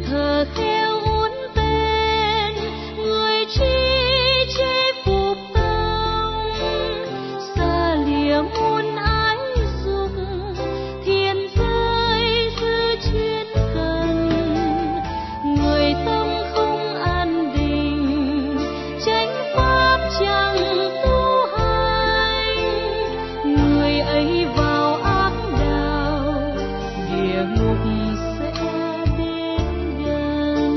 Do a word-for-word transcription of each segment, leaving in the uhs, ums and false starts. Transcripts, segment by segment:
thờ khéo uốn tên, người chi chế phục tông, xa lìa muôn ái dục, thiên giới giữ chuyên cần, người tâm không an định, chánh pháp chẳng tu hành, người ấy vào ác đạo, địa ngục sẽ đến gần.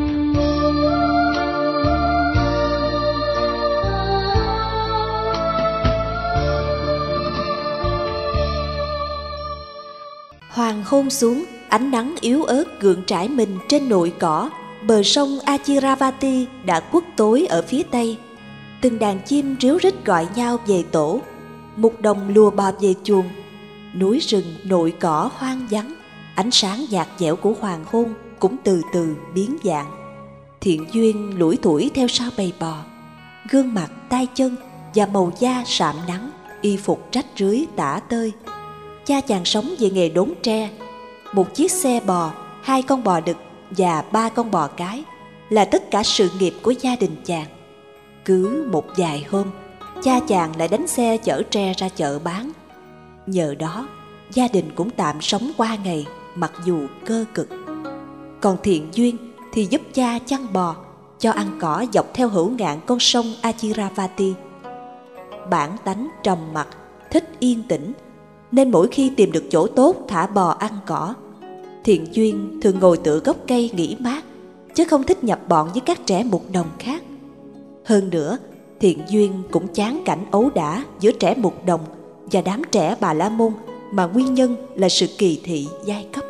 Hoàng hôn xuống, ánh nắng yếu ớt gượng trải mình trên nội cỏ. Bờ sông Achiravati đã khuất tối ở phía tây. Từng đàn chim ríu rít gọi nhau về tổ. Mục đồng lùa bò về chuồng. Núi rừng nội cỏ hoang vắng. Ánh sáng nhạt nhẽo của hoàng hôn cũng từ từ biến dạng. Thiện duyên lủi thủi theo sau bầy bò. Gương mặt, tay chân và màu da sạm nắng, y phục rách rưới tả tơi. Cha chàng sống về nghề đốn tre. Một chiếc xe bò, hai con bò đực và ba con bò cái là tất cả sự nghiệp của gia đình chàng. Cứ một vài hôm, cha chàng lại đánh xe chở tre ra chợ bán. Nhờ đó, gia đình cũng tạm sống qua ngày mặc dù cơ cực. Còn Thiện duyên thì giúp cha chăn bò, cho ăn cỏ dọc theo hữu ngạn con sông Achiravati. Bản tánh trầm mặc, thích yên tĩnh, nên mỗi khi tìm được chỗ tốt thả bò ăn cỏ, Thiện duyên thường ngồi tựa gốc cây nghỉ mát, chứ không thích nhập bọn với các trẻ mục đồng khác. Hơn nữa, Thiện duyên cũng chán cảnh ấu đả giữa trẻ mục đồng và đám trẻ Bà La Môn, mà nguyên nhân là sự kỳ thị giai cấp.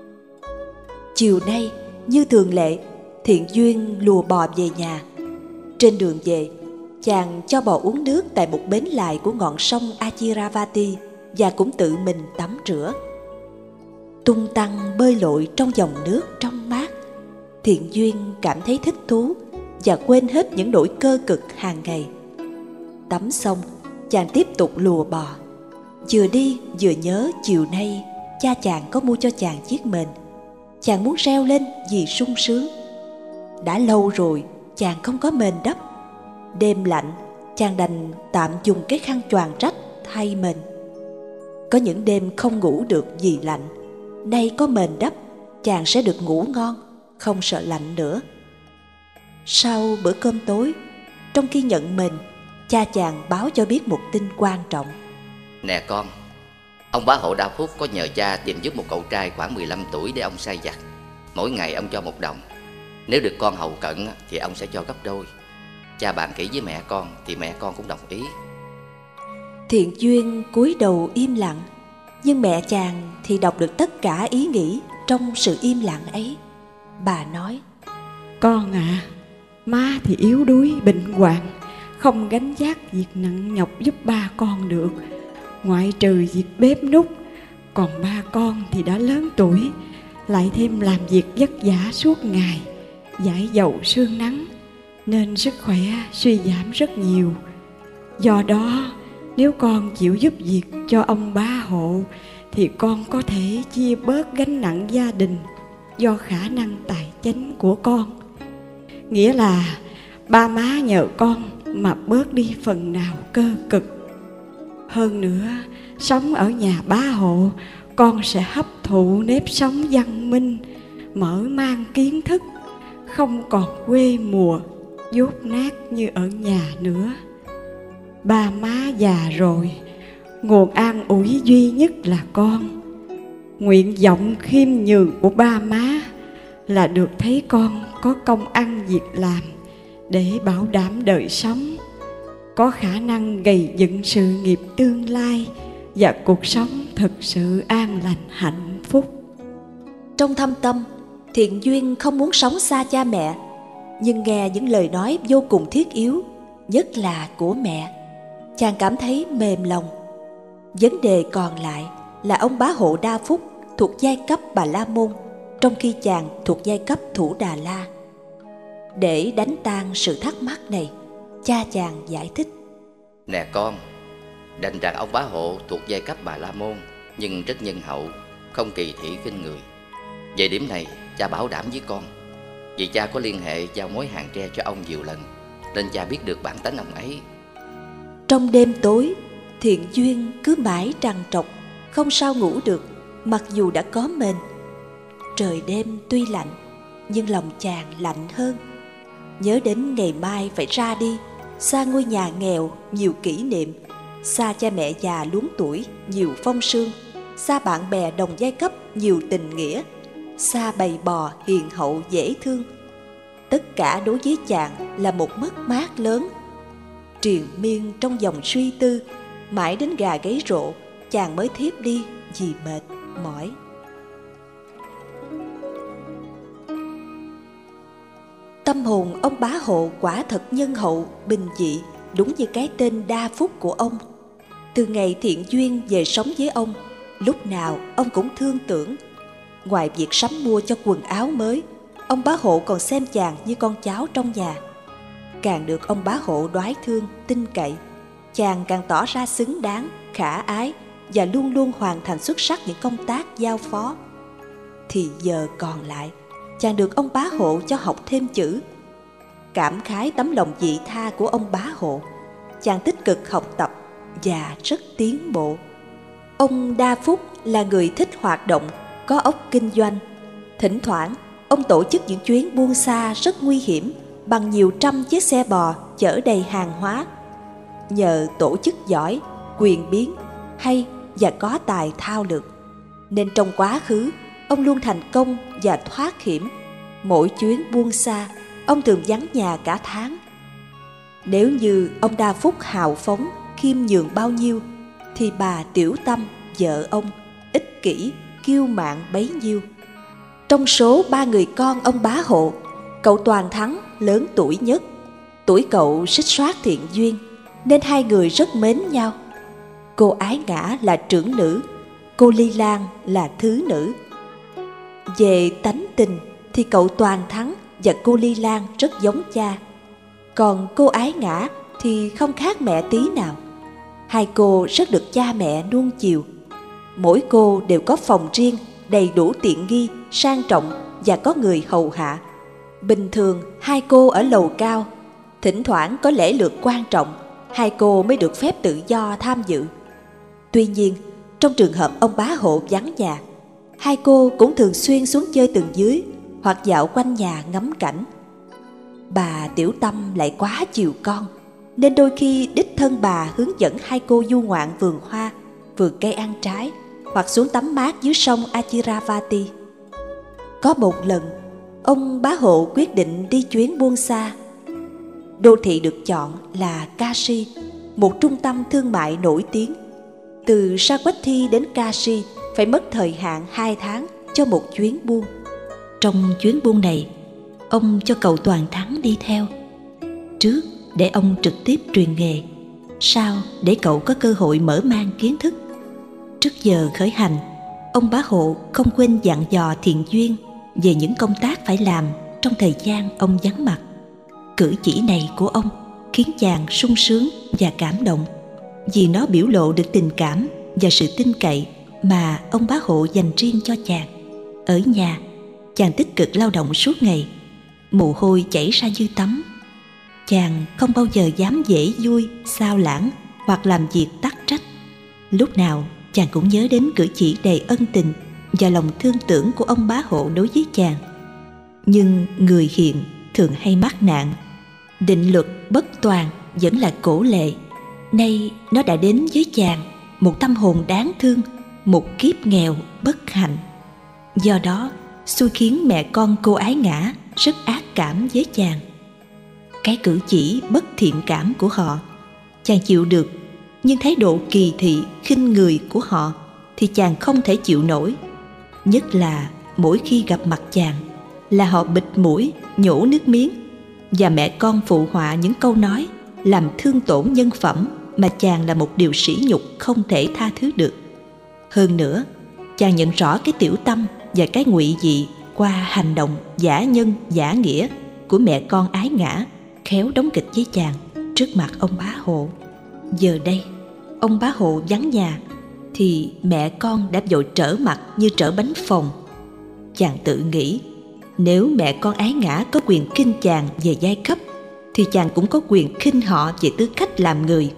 Chiều nay, như thường lệ, Thiện duyên lùa bò về nhà. Trên đường về, chàng cho bò uống nước tại một bến lại của ngọn sông Achiravati và cũng tự mình tắm rửa. Tung tăng bơi lội trong dòng nước trong mát, Thiện duyên cảm thấy thích thú và quên hết những nỗi cơ cực hàng ngày. Tắm xong, chàng tiếp tục lùa bò. Vừa đi vừa nhớ chiều nay cha chàng có mua cho chàng chiếc mền. Chàng muốn reo lên vì sung sướng. Đã lâu rồi chàng không có mền đắp. Đêm lạnh, chàng đành tạm dùng cái khăn choàng rách thay mền. Có những đêm không ngủ được vì lạnh. Nay có mền đắp, chàng sẽ được ngủ ngon, không sợ lạnh nữa. Sau bữa cơm tối, trong khi nhận mền, cha chàng báo cho biết một tin quan trọng. Nè con, ông bá hộ Đa Phúc có nhờ cha tìm giúp một cậu trai khoảng mười lăm tuổi để ông sai vặt. Mỗi ngày ông cho một đồng. Nếu được con hầu cận thì ông sẽ cho gấp đôi. Cha bàn kỹ với mẹ con thì mẹ con cũng đồng ý. Thiện duyên cúi đầu im lặng, nhưng mẹ chàng thì đọc được tất cả ý nghĩ trong sự im lặng ấy. Bà nói: Con à, má thì yếu đuối bệnh hoạn, không gánh vác việc nặng nhọc giúp ba con được. Ngoại trừ việc bếp núc, còn ba con thì đã lớn tuổi, lại thêm làm việc vất vả suốt ngày, dãi dầu sương nắng, nên sức khỏe suy giảm rất nhiều. Do đó, nếu con chịu giúp việc cho ông bá hộ, thì con có thể chia bớt gánh nặng gia đình do khả năng tài chánh của con. Nghĩa là ba má nhờ con mà bớt đi phần nào cơ cực. Hơn nữa, sống ở nhà bá hộ, con sẽ hấp thụ nếp sống văn minh, mở mang kiến thức, không còn quê mùa, dốt nát như ở nhà nữa. Ba má già rồi, nguồn an ủi duy nhất là con. Nguyện vọng khiêm nhường của ba má là được thấy con có công ăn việc làm để bảo đảm đời sống, có khả năng gầy dựng sự nghiệp tương lai và cuộc sống thực sự an lành hạnh phúc. Trong thâm tâm, Thiện duyên không muốn sống xa cha mẹ, nhưng nghe những lời nói vô cùng thiết yếu, nhất là của mẹ, chàng cảm thấy mềm lòng. Vấn đề còn lại là ông bá hộ Đa Phúc thuộc giai cấp Bà La Môn, trong khi chàng thuộc giai cấp Thủ Đà La. Để đánh tan sự thắc mắc này, cha chàng giải thích: Nè con, đành rằng ông bá hộ thuộc giai cấp Bà La Môn, nhưng rất nhân hậu, không kỳ thị khinh người. Về điểm này, cha bảo đảm với con. Vì cha có liên hệ giao mối hàng tre cho ông nhiều lần, nên cha biết được bản tính ông ấy. Trong đêm tối, Thiện Duyên cứ mãi trằn trọc, không sao ngủ được, mặc dù đã có mền. Trời đêm tuy lạnh, nhưng lòng chàng lạnh hơn. Nhớ đến ngày mai phải ra đi, xa ngôi nhà nghèo nhiều kỷ niệm, xa cha mẹ già luống tuổi nhiều phong sương, xa bạn bè đồng giai cấp nhiều tình nghĩa, xa bầy bò hiền hậu dễ thương. Tất cả đối với chàng là một mất mát lớn. Triền miên trong dòng suy tư, mãi đến gà gáy rộ, chàng mới thiếp đi vì mệt mỏi. Tâm hồn ông Bá Hộ quả thật nhân hậu, bình dị, đúng như cái tên đa phúc của ông. Từ ngày Thiện Duyên về sống với ông, lúc nào ông cũng thương tưởng. Ngoài việc sắm mua cho quần áo mới, ông Bá Hộ còn xem chàng như con cháu trong nhà. Càng được ông Bá Hộ đoái thương, tin cậy, chàng càng tỏ ra xứng đáng, khả ái và luôn luôn hoàn thành xuất sắc những công tác giao phó. Thì giờ còn lại, chàng được ông Bá Hộ cho học thêm chữ. Cảm khái tấm lòng vị tha của ông Bá Hộ, chàng tích cực học tập và rất tiến bộ. Ông Đa Phúc là người thích hoạt động, có óc kinh doanh. Thỉnh thoảng, ông tổ chức những chuyến buôn xa rất nguy hiểm bằng nhiều trăm chiếc xe bò chở đầy hàng hóa. Nhờ tổ chức giỏi, quyền biến, hay và có tài thao lược, nên trong quá khứ, ông luôn thành công và thoát hiểm. Mỗi chuyến buôn xa, ông thường vắng nhà cả tháng. Nếu như ông Đa Phúc hào phóng, khiêm nhường bao nhiêu, thì bà Tiểu Tâm, vợ ông, ích kỷ, kiêu mạn bấy nhiêu. Trong số ba người con ông Bá Hộ, cậu Toàn Thắng lớn tuổi nhất. Tuổi cậu xích soát Thiện Duyên, nên hai người rất mến nhau. Cô Ái Ngã là trưởng nữ, cô Ly Lan là thứ nữ. Về tánh tình thì cậu Toàn Thắng và cô Ly Lan rất giống cha. Còn cô Ái Ngã thì không khác mẹ tí nào. Hai cô rất được cha mẹ nuông chiều. Mỗi cô đều có phòng riêng, đầy đủ tiện nghi, sang trọng và có người hầu hạ. Bình thường hai cô ở lầu cao, thỉnh thoảng có lễ lượt quan trọng, hai cô mới được phép tự do tham dự. Tuy nhiên, trong trường hợp ông Bá Hộ vắng nhà, hai cô cũng thường xuyên xuống chơi tầng dưới hoặc dạo quanh nhà ngắm cảnh. Bà Tiểu Tâm lại quá chiều con, nên đôi khi đích thân bà hướng dẫn hai cô du ngoạn vườn hoa, vườn cây ăn trái, hoặc xuống tắm mát dưới sông Achiravati. Có một lần, ông Bá Hộ quyết định đi chuyến buôn xa. Đô thị được chọn là Kashi, một trung tâm thương mại nổi tiếng. Từ Savatthi đến Kashi phải mất thời hạn hai tháng cho một chuyến buôn. Trong chuyến buôn này, ông cho cậu Toàn Thắng đi theo. Trước để ông trực tiếp truyền nghề, sau để cậu có cơ hội mở mang kiến thức. Trước giờ khởi hành, ông Bá Hộ không quên dặn dò Thiện Duyên về những công tác phải làm trong thời gian ông vắng mặt. Cử chỉ này của ông khiến chàng sung sướng và cảm động, vì nó biểu lộ được tình cảm và sự tin cậy mà ông Bá Hộ dành riêng cho chàng. Ở nhà, chàng tích cực lao động suốt ngày, mồ hôi chảy ra như tắm. Chàng không bao giờ dám dễ vui, xao lãng hoặc làm việc tắc trách. Lúc nào chàng cũng nhớ đến cử chỉ đầy ân tình và lòng thương tưởng của ông Bá Hộ đối với chàng. Nhưng người hiền thường hay mắc nạn. Định luật bất toàn vẫn là cổ lệ. Nay nó đã đến với chàng, một tâm hồn đáng thương, một kiếp nghèo bất hạnh. Do đó, xui khiến mẹ con cô Ái Ngã rất ác cảm với chàng. Cái cử chỉ bất thiện cảm của họ, chàng chịu được, nhưng thái độ kỳ thị, khinh người của họ thì chàng không thể chịu nổi. Nhất là mỗi khi gặp mặt chàng là họ bịt mũi, nhổ nước miếng, và mẹ con phụ họa những câu nói làm thương tổn nhân phẩm mà chàng là một điều sỉ nhục không thể tha thứ được. Hơn nữa, chàng nhận rõ cái tiểu tâm và cái ngụy dị qua hành động giả nhân giả nghĩa của mẹ con Ái Ngã khéo đóng kịch với chàng trước mặt ông Bá Hộ. Giờ đây, ông Bá Hộ vắng nhà thì mẹ con đã vội trở mặt như trở bánh phồng. Chàng tự nghĩ Nếu mẹ con Ái Ngã có quyền khinh chàng về giai cấp, thì chàng cũng có quyền khinh họ về tư cách làm người.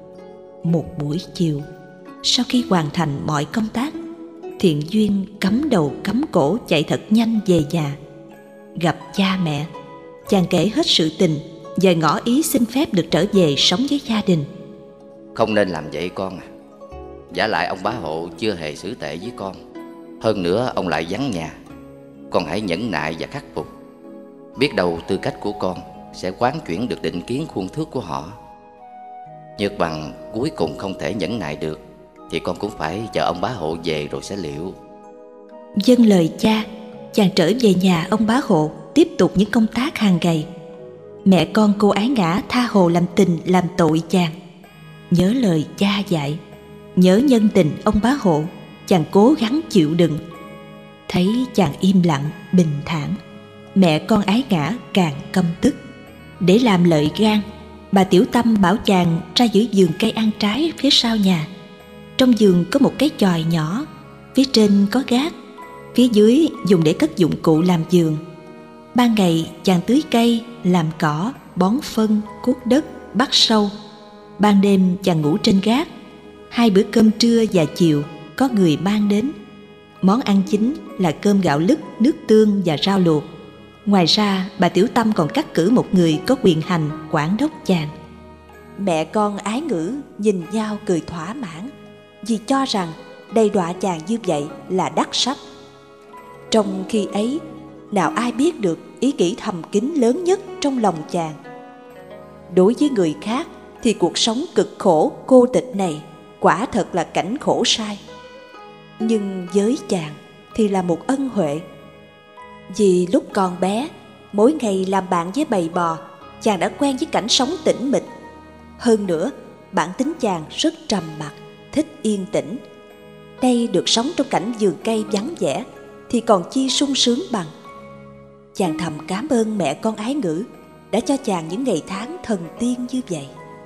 Một buổi chiều, sau khi hoàn thành mọi công tác, Thiện Duyên cắm đầu cắm cổ chạy thật nhanh về nhà. Gặp cha mẹ, chàng kể hết sự tình và ngỏ ý xin phép được trở về sống với gia đình. Không nên làm vậy con à. Vả lại ông bá hộ chưa hề xử tệ với con. Hơn nữa ông lại vắng nhà. Con hãy nhẫn nại và khắc phục. Biết đâu tư cách của con sẽ quán chuyển được định kiến khuôn thước của họ. Nhược bằng cuối cùng không thể nhẫn nại được, thì con cũng phải chờ ông bá hộ về rồi sẽ liệu. Vâng lời cha, chàng trở về nhà ông bá hộ, tiếp tục những công tác hàng ngày. Mẹ con cô Ái Ngã tha hồ làm tình làm tội chàng. Nhớ lời cha dạy, nhớ nhân tình ông bá hộ, chàng cố gắng chịu đựng. Thấy chàng im lặng, bình thản, mẹ con Ái Ngã càng căm tức. Để làm lợi gan, bà Tiểu Tâm bảo chàng ra giữa vườn cây ăn trái phía sau nhà. Trong vườn có một cái chòi nhỏ, phía trên có gác, phía dưới dùng để cất dụng cụ làm vườn. Ban ngày chàng tưới cây, làm cỏ, bón phân, cuốc đất, bắt sâu. Ban đêm chàng ngủ trên gác. Hai bữa cơm trưa và chiều có người mang đến. Món ăn chính là cơm gạo lứt, nước tương và rau luộc. Ngoài ra bà Tiểu Tâm còn cắt cử một người có quyền hành quản đốc chàng. Mẹ con Ái Ngữ nhìn nhau cười thỏa mãn, vì cho rằng đầy đọa chàng như vậy là đắc sắc. Trong khi ấy, nào ai biết được ý nghĩ thầm kín lớn nhất trong lòng chàng. Đối với người khác thì cuộc sống cực khổ cô tịch này quả thật là cảnh khổ sai. Nhưng với chàng thì là một ân huệ. Vì lúc còn bé, mỗi ngày làm bạn với bầy bò, chàng đã quen với cảnh sống tĩnh mịch. Hơn nữa, bản tính chàng rất trầm mặc, thích yên tĩnh. Đây được sống trong cảnh vườn cây vắng vẻ thì còn chi sung sướng bằng. Chàng thầm cảm ơn mẹ con Ái Ngữ đã cho chàng những ngày tháng thần tiên như vậy.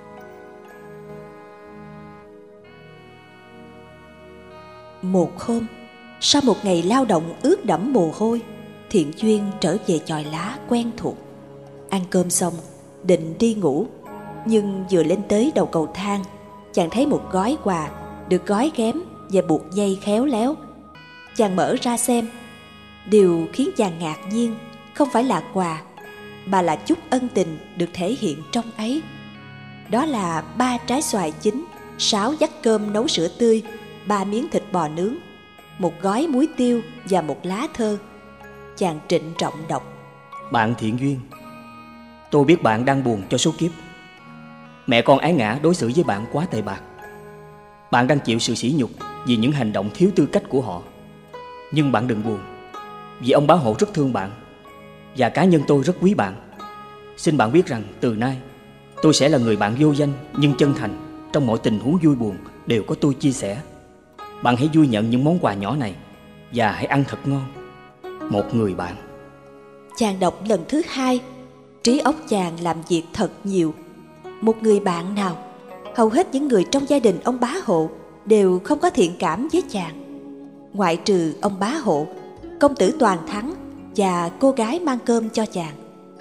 Một hôm, sau một ngày lao động ướt đẫm mồ hôi, Thiện Duyên trở về chòi lá quen thuộc. Ăn cơm xong, định đi ngủ, nhưng vừa lên tới đầu cầu thang, chàng thấy một gói quà được gói ghém và buộc dây khéo léo. Chàng mở ra xem. Điều khiến chàng ngạc nhiên không phải là quà, mà là chút ân tình được thể hiện trong ấy. Đó là ba trái xoài chín, sáu vắt cơm nấu sữa tươi, ba miếng thịt bò nướng, một gói muối tiêu và một lá thơ. Chàng trịnh trọng đọc: Bạn Thiện Duyên, tôi biết bạn đang buồn cho số kiếp. Mẹ con Ái Ngã đối xử với bạn quá tệ bạc. Bạn đang chịu sự sỉ nhục vì những hành động thiếu tư cách của họ. Nhưng bạn đừng buồn, vì ông bá hộ rất thương bạn, và cá nhân tôi rất quý bạn. Xin bạn biết rằng từ nay tôi sẽ là người bạn vô danh nhưng chân thành. Trong mọi tình huống vui buồn đều có tôi chia sẻ. Bạn hãy vui nhận những món quà nhỏ này và hãy ăn thật ngon. Một người bạn. Chàng đọc lần thứ hai, trí óc chàng làm việc thật nhiều. Một người bạn nào? Hầu hết những người trong gia đình ông bá hộ đều không có thiện cảm với chàng. Ngoại trừ ông bá hộ, công tử Toàn Thắng và cô gái mang cơm cho chàng.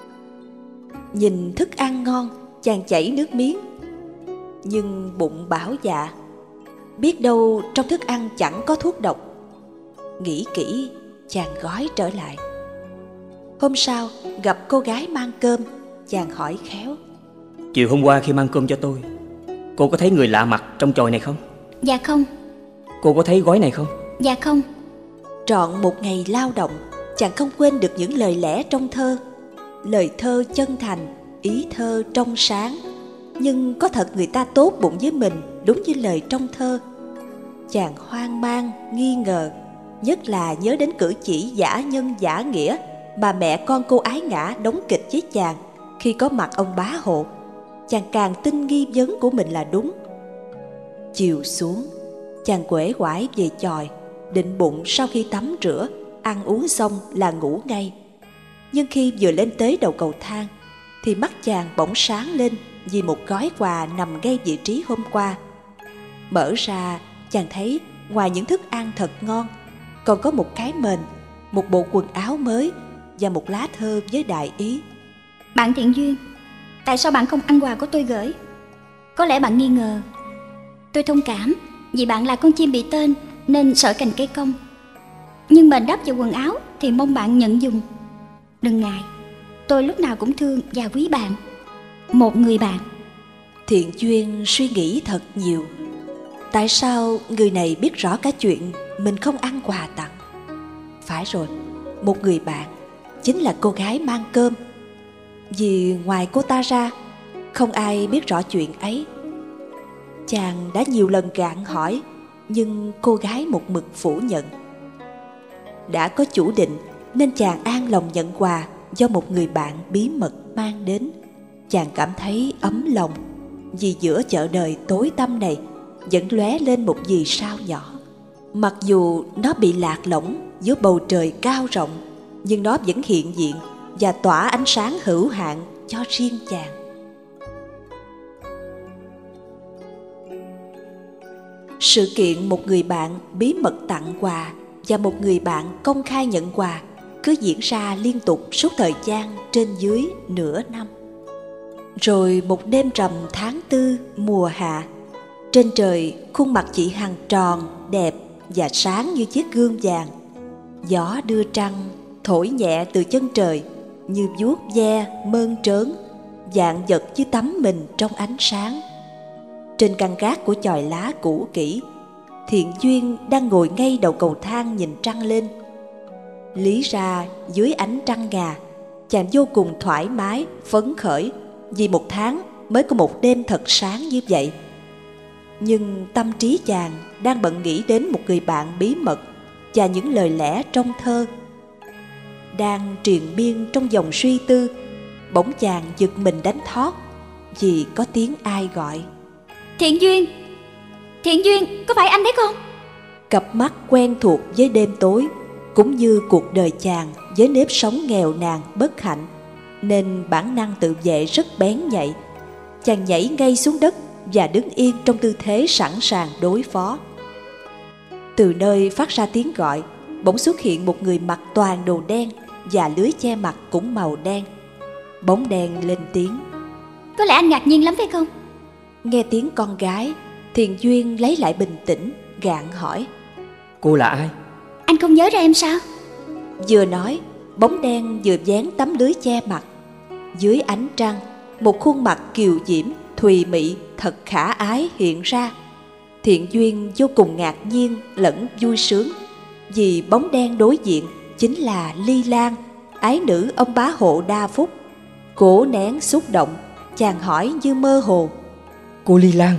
Nhìn thức ăn ngon, chàng chảy nước miếng. Nhưng bụng bảo dạ, biết đâu trong thức ăn chẳng có thuốc độc. Nghĩ kỹ, chàng gói trở lại. Hôm sau gặp cô gái mang cơm, chàng hỏi khéo: Chiều hôm qua khi mang cơm cho tôi, cô có thấy người lạ mặt trong chòi này không? Dạ không. Cô có thấy gói này không? Dạ không. Trọn một ngày lao động, chàng không quên được những lời lẽ trong thơ. Lời thơ chân thành, ý thơ trong sáng. Nhưng có thật người ta tốt bụng với mình đúng như lời trong thơ. Chàng hoang mang, nghi ngờ, nhất là nhớ đến cử chỉ giả nhân giả nghĩa mà mẹ con cô Ái Ngã đóng kịch với chàng khi có mặt ông bá hộ. Chàng càng tin nghi vấn của mình là đúng. Chiều xuống, chàng quể quải về chòi, định bụng sau khi tắm rửa, ăn uống xong là ngủ ngay. Nhưng khi vừa lên tới đầu cầu thang, thì mắt chàng bỗng sáng lên vì một gói quà nằm ngay vị trí hôm qua. Mở ra, chàng thấy ngoài những thức ăn thật ngon, còn có một cái mền, một bộ quần áo mới và một lá thơ với đại ý: Bạn Thiện Duyên, tại sao bạn không ăn quà của tôi gửi? Có lẽ bạn nghi ngờ. Tôi thông cảm, vì bạn là con chim bị tên nên sợ cành cây cong. Nhưng mền đắp vào quần áo thì mong bạn nhận dùng. Đừng ngại, tôi lúc nào cũng thương và quý bạn. Một người bạn. Thiện Duyên suy nghĩ thật nhiều. Tại sao người này biết rõ cả chuyện mình không ăn quà tặng? Phải rồi, một người bạn chính là cô gái mang cơm. Vì ngoài cô ta ra, không ai biết rõ chuyện ấy. Chàng đã nhiều lần gạn hỏi, nhưng cô gái một mực phủ nhận. Đã có chủ định nên chàng an lòng nhận quà do một người bạn bí mật mang đến. Chàng cảm thấy ấm lòng, vì giữa chợ đời tối tăm này vẫn lóe lên một vì sao nhỏ. Mặc dù nó bị lạc lõng giữa bầu trời cao rộng, nhưng nó vẫn hiện diện và tỏa ánh sáng hữu hạn cho riêng chàng. Sự kiện một người bạn bí mật tặng quà và một người bạn công khai nhận quà cứ diễn ra liên tục suốt thời gian trên dưới nửa năm. Rồi một đêm rằm tháng tư mùa hạ, trên trời khuôn mặt chị Hằng tròn, đẹp và sáng như chiếc gương vàng. Gió đưa trăng thổi nhẹ từ chân trời, như vuốt ve mơn trớn, vạn vật như tắm mình trong ánh sáng. Trên căn gác của chòi lá cũ kỹ, Thiện Duyên đang ngồi ngay đầu cầu thang nhìn trăng lên. Lý ra dưới ánh trăng ngà, chàng vô cùng thoải mái, phấn khởi, vì một tháng mới có một đêm thật sáng như vậy. Nhưng tâm trí chàng đang bận nghĩ đến một người bạn bí mật và những lời lẽ trong thơ. Đang triền miên trong dòng suy tư, bỗng chàng giật mình đánh thót vì có tiếng ai gọi: Thiện Duyên! Thiện Duyên, có phải anh đấy không? Cặp mắt quen thuộc với đêm tối, cũng như cuộc đời chàng với nếp sống nghèo nàn bất hạnh, nên bản năng tự vệ rất bén nhạy. Chàng nhảy ngay xuống đất và đứng yên trong tư thế sẵn sàng đối phó. Từ nơi phát ra tiếng gọi, bỗng xuất hiện một người mặc toàn đồ đen và lưới che mặt cũng màu đen. Bóng đen lên tiếng: Có lẽ anh ngạc nhiên lắm phải không? Nghe tiếng con gái, Thiện Duyên lấy lại bình tĩnh, gạn hỏi: Cô là ai? Anh không nhớ ra em sao? Vừa nói, bóng đen vừa dán tấm lưới che mặt. Dưới ánh trăng, một khuôn mặt kiều diễm, thùy mị, thật khả ái hiện ra. Thiện Duyên vô cùng ngạc nhiên lẫn vui sướng, vì bóng đen đối diện chính là Ly Lan, ái nữ ông bá hộ Đa Phúc. Cố nén xúc động, chàng hỏi như mơ hồ: Cô Ly Lan?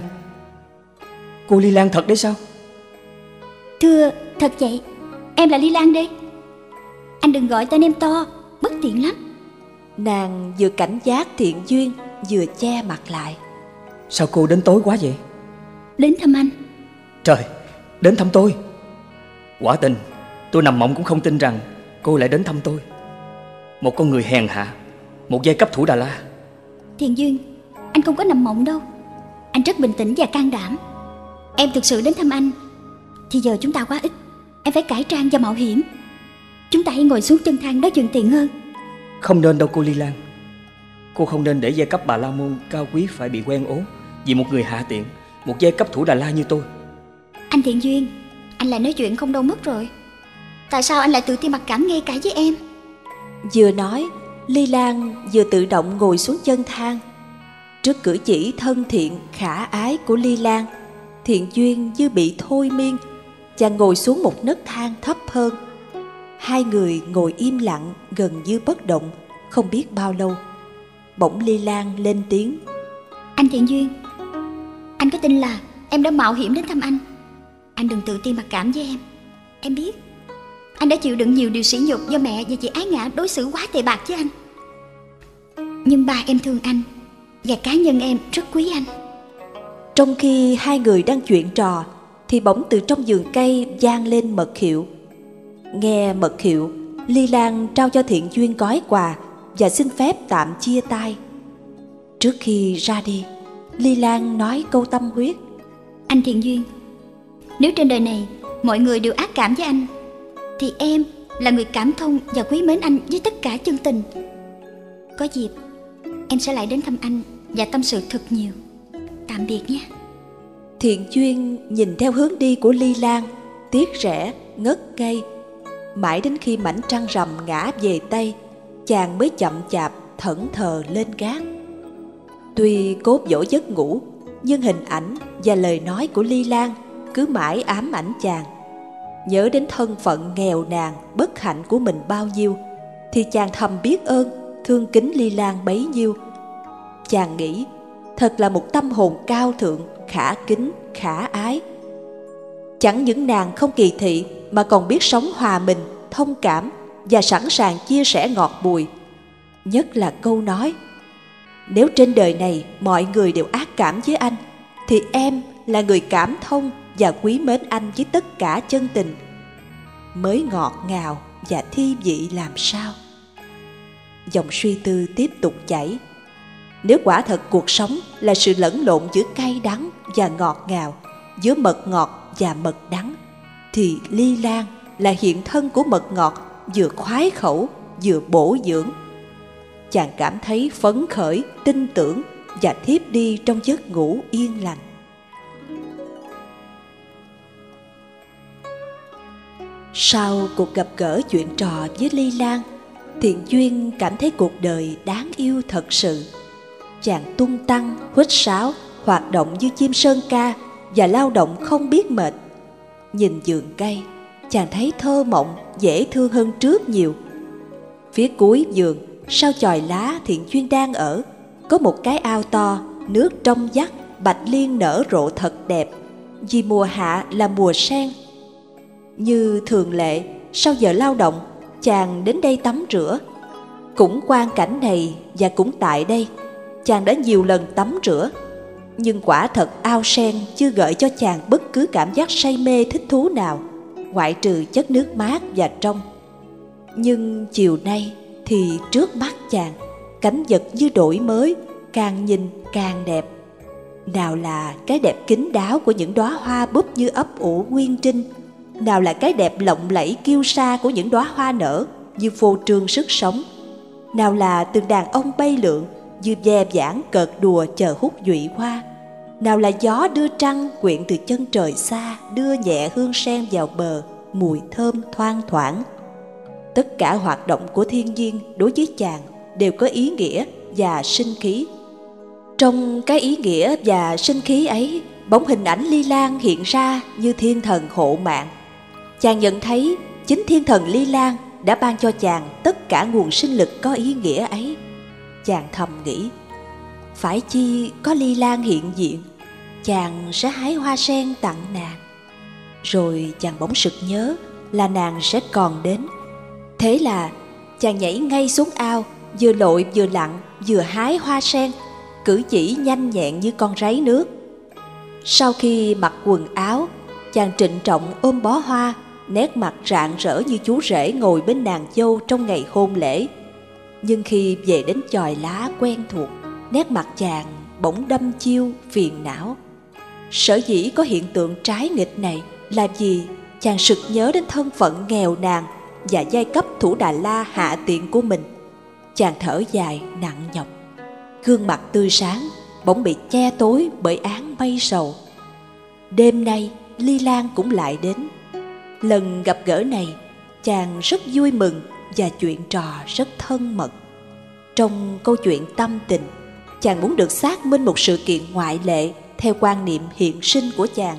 Cô Ly Lan thật đấy sao? Thưa, thật vậy, em là Ly Lan đây. Anh đừng gọi tên em to, bất tiện lắm. Nàng vừa cảnh giác Thiện Duyên, vừa che mặt lại. Sao cô đến tối quá vậy? Đến thăm anh. Trời, đến thăm tôi? Quả tình, tôi nằm mộng cũng không tin rằng cô lại đến thăm tôi. Một con người hèn hạ, một giai cấp thủ Đà La. Thiện Duyên, anh không có nằm mộng đâu. Anh rất bình tĩnh và can đảm. Em thực sự đến thăm anh thì giờ chúng ta quá ít. Em phải cải trang và mạo hiểm. Chúng ta hãy ngồi xuống chân thang đó thuận tiện hơn. Không nên đâu cô Ly Lan. Cô không nên để giai cấp Bà La Môn cao quý phải bị quen ố vì một người hạ tiện, một giai cấp thủ Đà La như tôi. Anh Thiện Duyên, anh lại nói chuyện không đâu mất rồi. Tại sao anh lại tự ti mặc cảm ngay cả với em? Vừa nói, Ly Lan vừa tự động ngồi xuống chân thang. Trước cử chỉ thân thiện khả ái của Ly Lan, Thiện Duyên như bị thôi miên. Chàng ngồi xuống một nấc thang thấp hơn. Hai người ngồi im lặng gần như bất động không biết bao lâu. Bỗng Ly Lan lên tiếng: Anh Thiện Duyên, anh có tin là em đã mạo hiểm đến thăm anh? Anh đừng tự ti mặc cảm với em. Em biết anh đã chịu đựng nhiều điều sỉ nhục do mẹ và chị Ái Ngã đối xử quá tệ bạc với anh. Nhưng ba em thương anh và cá nhân em rất quý anh. Trong khi hai người đang chuyện trò thì bỗng từ trong vườn cây vang lên mật hiệu. Nghe mật hiệu, Ly Lan trao cho Thiện Duyên gói quà và xin phép tạm chia tay. Trước khi ra đi, Ly Lan nói câu tâm huyết: Anh Thiện Duyên, nếu trên đời này mọi người đều ác cảm với anh thì em là người cảm thông và quý mến anh với tất cả chân tình. Có dịp em sẽ lại đến thăm anh và tâm sự thật nhiều. Tạm biệt nhé. Thiện Duyên nhìn theo hướng đi của Ly Lan, tiếc rẻ, ngất ngây. Mãi đến khi mảnh trăng rằm ngã về Tây, chàng mới chậm chạp thẫn thờ lên gác. Tuy cốt dỗ giấc ngủ, nhưng hình ảnh và lời nói của Ly Lan cứ mãi ám ảnh chàng. Nhớ đến thân phận nghèo nàn, bất hạnh của mình bao nhiêu, thì chàng thầm biết ơn, thương kính Ly Lan bấy nhiêu. Chàng nghĩ, thật là một tâm hồn cao thượng, khả kính, khả ái. Chẳng những nàng không kỳ thị, mà còn biết sống hòa mình, thông cảm và sẵn sàng chia sẻ ngọt bùi. Nhất là câu nói: nếu trên đời này mọi người đều ác cảm với anh, thì em là người cảm thông và quý mến anh với tất cả chân tình, mới ngọt ngào và thi vị làm sao. Dòng suy tư tiếp tục chảy. Nếu quả thật cuộc sống là sự lẫn lộn giữa cay đắng và ngọt ngào, giữa mật ngọt và mật đắng, thì Ly Lan là hiện thân của mật ngọt, vừa khoái khẩu vừa bổ dưỡng. Chàng cảm thấy phấn khởi, tin tưởng và thiếp đi trong giấc ngủ yên lành. Sau cuộc gặp gỡ chuyện trò với Ly Lan, Thiện Duyên cảm thấy cuộc đời đáng yêu thật sự. Chàng tung tăng, huýt sáo, hoạt động như chim sơn ca và lao động không biết mệt. Nhìn vườn cây, chàng thấy thơ mộng, dễ thương hơn trước nhiều. Phía cuối vườn, sau chòi lá Thiện Duyên đang ở, có một cái ao to, nước trong vắt, bạch liên nở rộ thật đẹp, vì mùa hạ là mùa sen. Như thường lệ, sau giờ lao động, chàng đến đây tắm rửa. Cũng quang cảnh này và cũng tại đây, chàng đã nhiều lần tắm rửa. Nhưng quả thật ao sen chưa gợi cho chàng bất cứ cảm giác say mê thích thú nào, ngoại trừ chất nước mát và trong. Nhưng chiều nay thì trước mắt chàng, cảnh vật như đổi mới, càng nhìn càng đẹp. Nào là cái đẹp kín đáo của những đóa hoa búp như ấp ủ nguyên trinh, nào là cái đẹp lộng lẫy kiêu sa của những đóa hoa nở như phô trương sức sống, nào là từng đàn ông bay lượn như ve vãn cợt đùa chờ hút nhụy hoa, nào là gió đưa trăng quyện từ chân trời xa đưa nhẹ hương sen vào bờ, mùi thơm thoang thoảng. Tất cả hoạt động của thiên nhiên đối với chàng đều có ý nghĩa và sinh khí. Trong cái ý nghĩa và sinh khí ấy, bỗng hình ảnh Ly Lan hiện ra như thiên thần hộ mạng. Chàng nhận thấy chính thiên thần Ly Lan đã ban cho chàng tất cả nguồn sinh lực có ý nghĩa ấy. Chàng thầm nghĩ, phải chi có Ly Lan hiện diện, chàng sẽ hái hoa sen tặng nàng. Rồi chàng bỗng sực nhớ là nàng sẽ còn đến. Thế là chàng nhảy ngay xuống ao, vừa lội vừa lặn vừa hái hoa sen, cử chỉ nhanh nhẹn như con ráy nước. Sau khi mặc quần áo, chàng trịnh trọng ôm bó hoa, nét mặt rạng rỡ như chú rể ngồi bên nàng dâu trong ngày hôn lễ. Nhưng khi về đến chòi lá quen thuộc, nét mặt chàng bỗng đâm chiêu phiền não. Sở dĩ có hiện tượng trái nghịch này là vì chàng sực nhớ đến thân phận nghèo nàn và giai cấp Thủ Đà La hạ tiện của mình. Chàng thở dài nặng nhọc, gương mặt tươi sáng bỗng bị che tối bởi áng mây sầu. Đêm nay Ly Lan cũng lại đến. Lần gặp gỡ này, chàng rất vui mừng và chuyện trò rất thân mật. Trong câu chuyện tâm tình, chàng muốn được xác minh một sự kiện ngoại lệ theo quan niệm hiện sinh của chàng.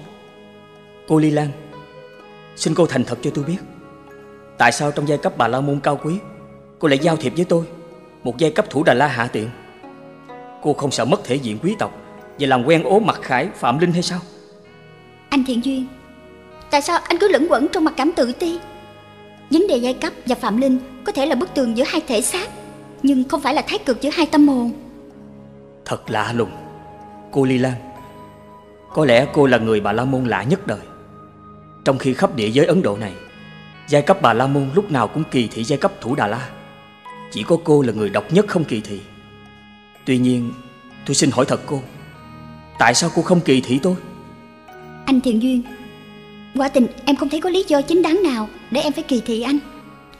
Cô Ly Lan, xin cô thành thật cho tôi biết, tại sao trong giai cấp Bà La Môn cao quý, cô lại giao thiệp với tôi, một giai cấp Thủ Đà La hạ tiện? Cô không sợ mất thể diện quý tộc và làm quen ố Mặc Khải, Phạm Linh hay sao? Anh Thiện Duyên, tại sao anh cứ lẫn quẩn trong mặc cảm tự ti? Vấn đề giai cấp và Phạm Linh có thể là bức tường giữa hai thể xác, nhưng không phải là thái cực giữa hai tâm hồn. Thật lạ lùng. Cô Ly Lan, có lẽ cô là người Bà La Môn lạ nhất đời. Trong khi khắp địa giới Ấn Độ này, giai cấp Bà La Môn lúc nào cũng kỳ thị giai cấp Thủ Đà La, chỉ có cô là người độc nhất không kỳ thị. Tuy nhiên, tôi xin hỏi thật cô, tại sao cô không kỳ thị tôi? Anh Thiện Duyên, quả tình em không thấy có lý do chính đáng nào để em phải kỳ thị anh.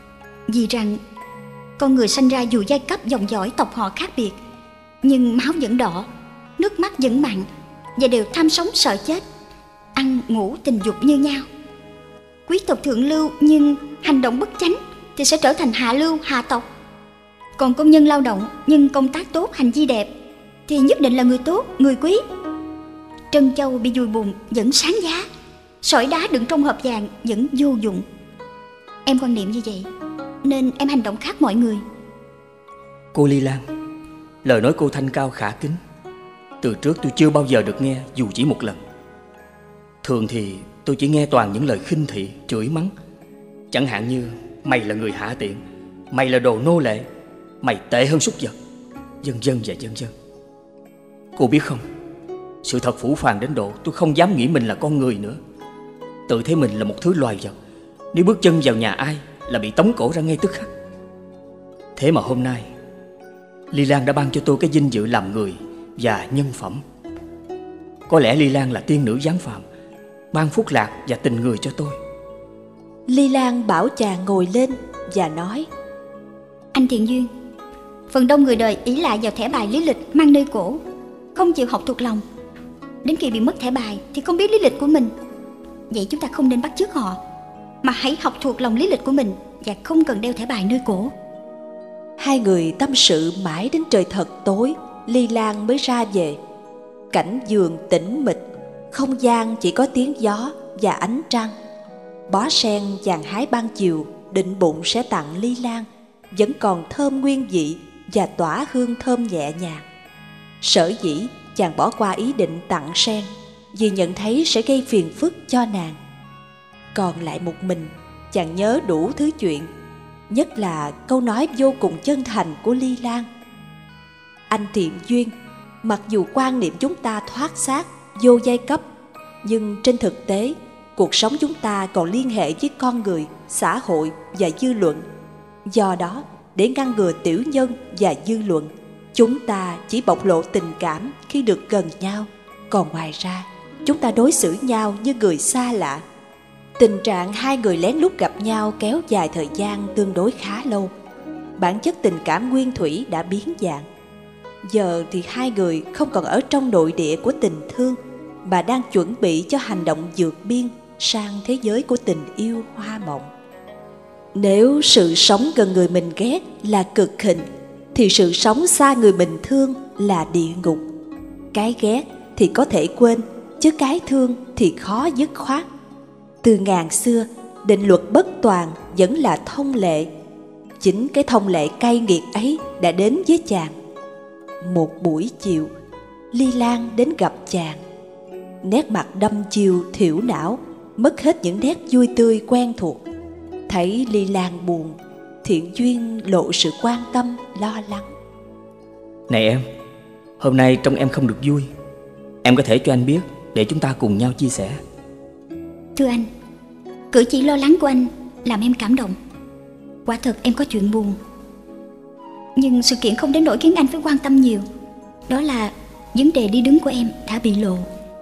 Vì rằng con người sanh ra dù giai cấp dòng dõi tộc họ khác biệt, nhưng máu vẫn đỏ, nước mắt vẫn mặn, và đều tham sống sợ chết, ăn ngủ tình dục như nhau. Quý tộc thượng lưu nhưng hành động bất chánh thì sẽ trở thành hạ lưu hạ tộc. Còn công nhân lao động nhưng công tác tốt, hành vi đẹp thì nhất định là người tốt, người quý. Trân châu bị dùi bùn vẫn sáng giá, sỏi đá đựng trong hộp vàng vẫn vô dụng. Em quan niệm như vậy nên em hành động khác mọi người. Cô Ly Lan, lời nói cô thanh cao khả kính. Từ trước tôi chưa bao giờ được nghe dù chỉ một lần. Thường thì tôi chỉ nghe toàn những lời khinh thị, chửi mắng. Chẳng hạn như mày là người hạ tiện, mày là đồ nô lệ, mày tệ hơn súc vật, vân vân và vân vân. Cô biết không, sự thật phũ phàng đến độ tôi không dám nghĩ mình là con người nữa. Tự thấy mình là một thứ loài vật, nếu bước chân vào nhà ai là bị tống cổ ra ngay tức khắc. Thế mà hôm nay Ly Lan đã ban cho tôi cái vinh dự làm người và nhân phẩm. Có lẽ Ly Lan là tiên nữ giáng phàm, ban phúc lạc và tình người cho tôi. Ly Lan bảo chàng ngồi lên và nói: Anh Thiện Duyên, phần đông người đời ỷ lại vào thẻ bài lý lịch mang nơi cổ, không chịu học thuộc lòng. Đến khi bị mất thẻ bài thì không biết lý lịch của mình. Vậy chúng ta không nên bắt chước họ, mà hãy học thuộc lòng lý lịch của mình và không cần đeo thẻ bài nơi cổ. Hai người tâm sự mãi đến trời thật tối, Ly Lan mới ra về. Cảnh vườn tĩnh mịch, không gian chỉ có tiếng gió và ánh trăng. Bó sen chàng hái ban chiều định bụng sẽ tặng Ly Lan vẫn còn thơm nguyên vị và tỏa hương thơm nhẹ nhàng. Sở dĩ chàng bỏ qua ý định tặng sen vì nhận thấy sẽ gây phiền phức cho nàng. Còn lại một mình, chàng nhớ đủ thứ chuyện, nhất là câu nói vô cùng chân thành của Ly Lan: Anh Thiện Duyên, mặc dù quan niệm chúng ta thoát xác, vô giai cấp, nhưng trên thực tế, cuộc sống chúng ta còn liên hệ với con người, xã hội và dư luận. Do đó, để ngăn ngừa tiểu nhân và dư luận, chúng ta chỉ bộc lộ tình cảm khi được gần nhau. Còn ngoài ra, chúng ta đối xử nhau như người xa lạ. Tình trạng hai người lén lút gặp nhau kéo dài thời gian tương đối khá lâu. Bản chất tình cảm nguyên thủy đã biến dạng. Giờ thì hai người không còn ở trong nội địa của tình thương, mà đang chuẩn bị cho hành động vượt biên sang thế giới của tình yêu hoa mộng. Nếu sự sống gần người mình ghét là cực hình, thì sự sống xa người mình thương là địa ngục. Cái ghét thì có thể quên, chứ cái thương thì khó dứt khoát. Từ ngàn xưa, định luật bất toàn vẫn là thông lệ. Chính cái thông lệ cay nghiệt ấy đã đến với chàng. Một buổi chiều, Ly Lan đến gặp chàng. Nét mặt đăm chiêu thiểu não, mất hết những nét vui tươi quen thuộc. Thấy Ly Lan buồn, Thiện Duyên lộ sự quan tâm, lo lắng. Này em, hôm nay trông em không được vui. Em có thể cho anh biết để chúng ta cùng nhau chia sẻ. Thưa anh, cử chỉ lo lắng của anh làm em cảm động. Quả thật em có chuyện buồn, nhưng sự kiện không đến nỗi khiến anh phải quan tâm nhiều. Đó là vấn đề đi đứng của em đã bị lộ.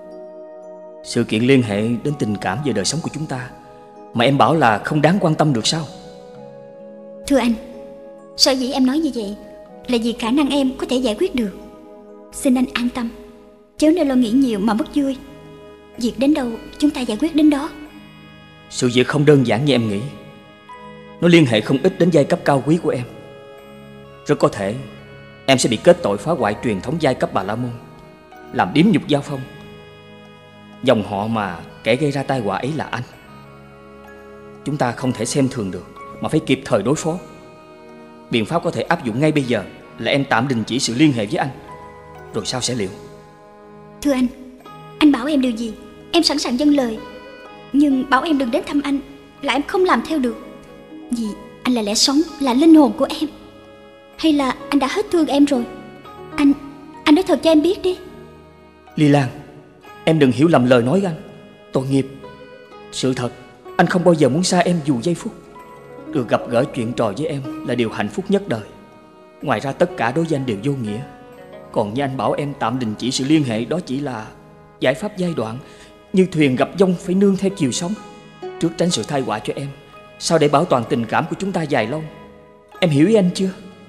Sự kiện liên hệ đến tình cảm và đời sống của chúng ta mà em bảo là không đáng quan tâm được sao? Thưa anh, sở dĩ em nói như vậy là vì khả năng em có thể giải quyết được. Xin anh an tâm, chớ nên lo nghĩ nhiều mà mất vui. Việc đến đâu chúng ta giải quyết đến đó. Sự việc không đơn giản như em nghĩ. Nó liên hệ không ít đến giai cấp cao quý của em. Rất có thể em sẽ bị kết tội phá hoại truyền thống giai cấp Bà La Môn, làm điếm nhục giao phong. Dòng họ mà kẻ gây ra tai họa ấy là anh. Chúng ta không thể xem thường được, mà phải kịp thời đối phó. Biện pháp có thể áp dụng ngay bây giờ là em tạm đình chỉ sự liên hệ với anh, rồi sau sẽ liệu. Thưa anh, anh bảo em điều gì em sẵn sàng dâng lời. Nhưng bảo em đừng đến thăm anh là em không làm theo được. Vì anh là lẽ sống, là linh hồn của em. Hay là anh đã hết thương em rồi? Anh, anh nói thật cho em biết đi. Ly Lan, em đừng hiểu lầm lời nói của anh. Tội nghiệp. Sự thật, anh không bao giờ muốn xa em dù giây phút. Được gặp gỡ chuyện trò với em là điều hạnh phúc nhất đời. Ngoài ra tất cả đối với anh đều vô nghĩa. Còn như anh bảo em tạm đình chỉ sự liên hệ, đó chỉ là giải pháp giai đoạn, như thuyền gặp giông phải nương theo chiều sóng. Trước tránh sự tai họa cho em, Sao để bảo toàn tình cảm của chúng ta dài lâu? Em hiểu ý anh chưa?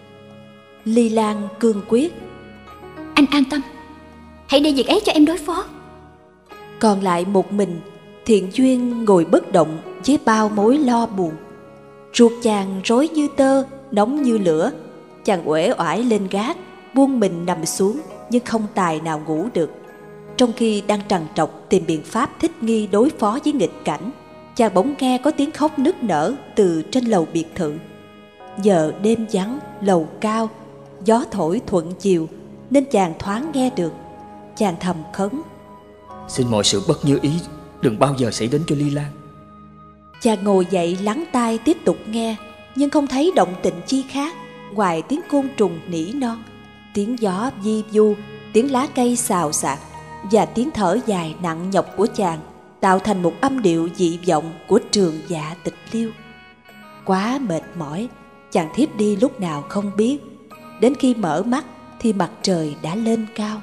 Ly Lan cương quyết. Anh an tâm, hãy để việc ấy cho em đối phó. Còn lại một mình, Thiện Duyên ngồi bất động với bao mối lo buồn. Ruột chàng rối như tơ, nóng như lửa. Chàng uể oải lên gác, buông mình nằm xuống nhưng không tài nào ngủ được. Trong khi đang trằn trọc tìm biện pháp thích nghi đối phó với nghịch cảnh, chàng bỗng nghe có tiếng khóc nức nở từ trên lầu biệt thự. Giờ đêm vắng, lầu cao, gió thổi thuận chiều nên chàng thoáng nghe được. Chàng thầm khấn: Xin mọi sự bất như ý đừng bao giờ xảy đến cho Ly Lan. Chàng ngồi dậy lắng tai tiếp tục nghe, nhưng không thấy động tĩnh chi khác ngoài tiếng côn trùng nỉ non, tiếng gió vi vu, tiếng lá cây xào xạc và tiếng thở dài nặng nhọc của chàng tạo thành một âm điệu dị vọng của trường dạ tịch liêu. Quá mệt mỏi, chàng thiếp đi lúc nào không biết. Đến khi mở mắt thì mặt trời đã lên cao.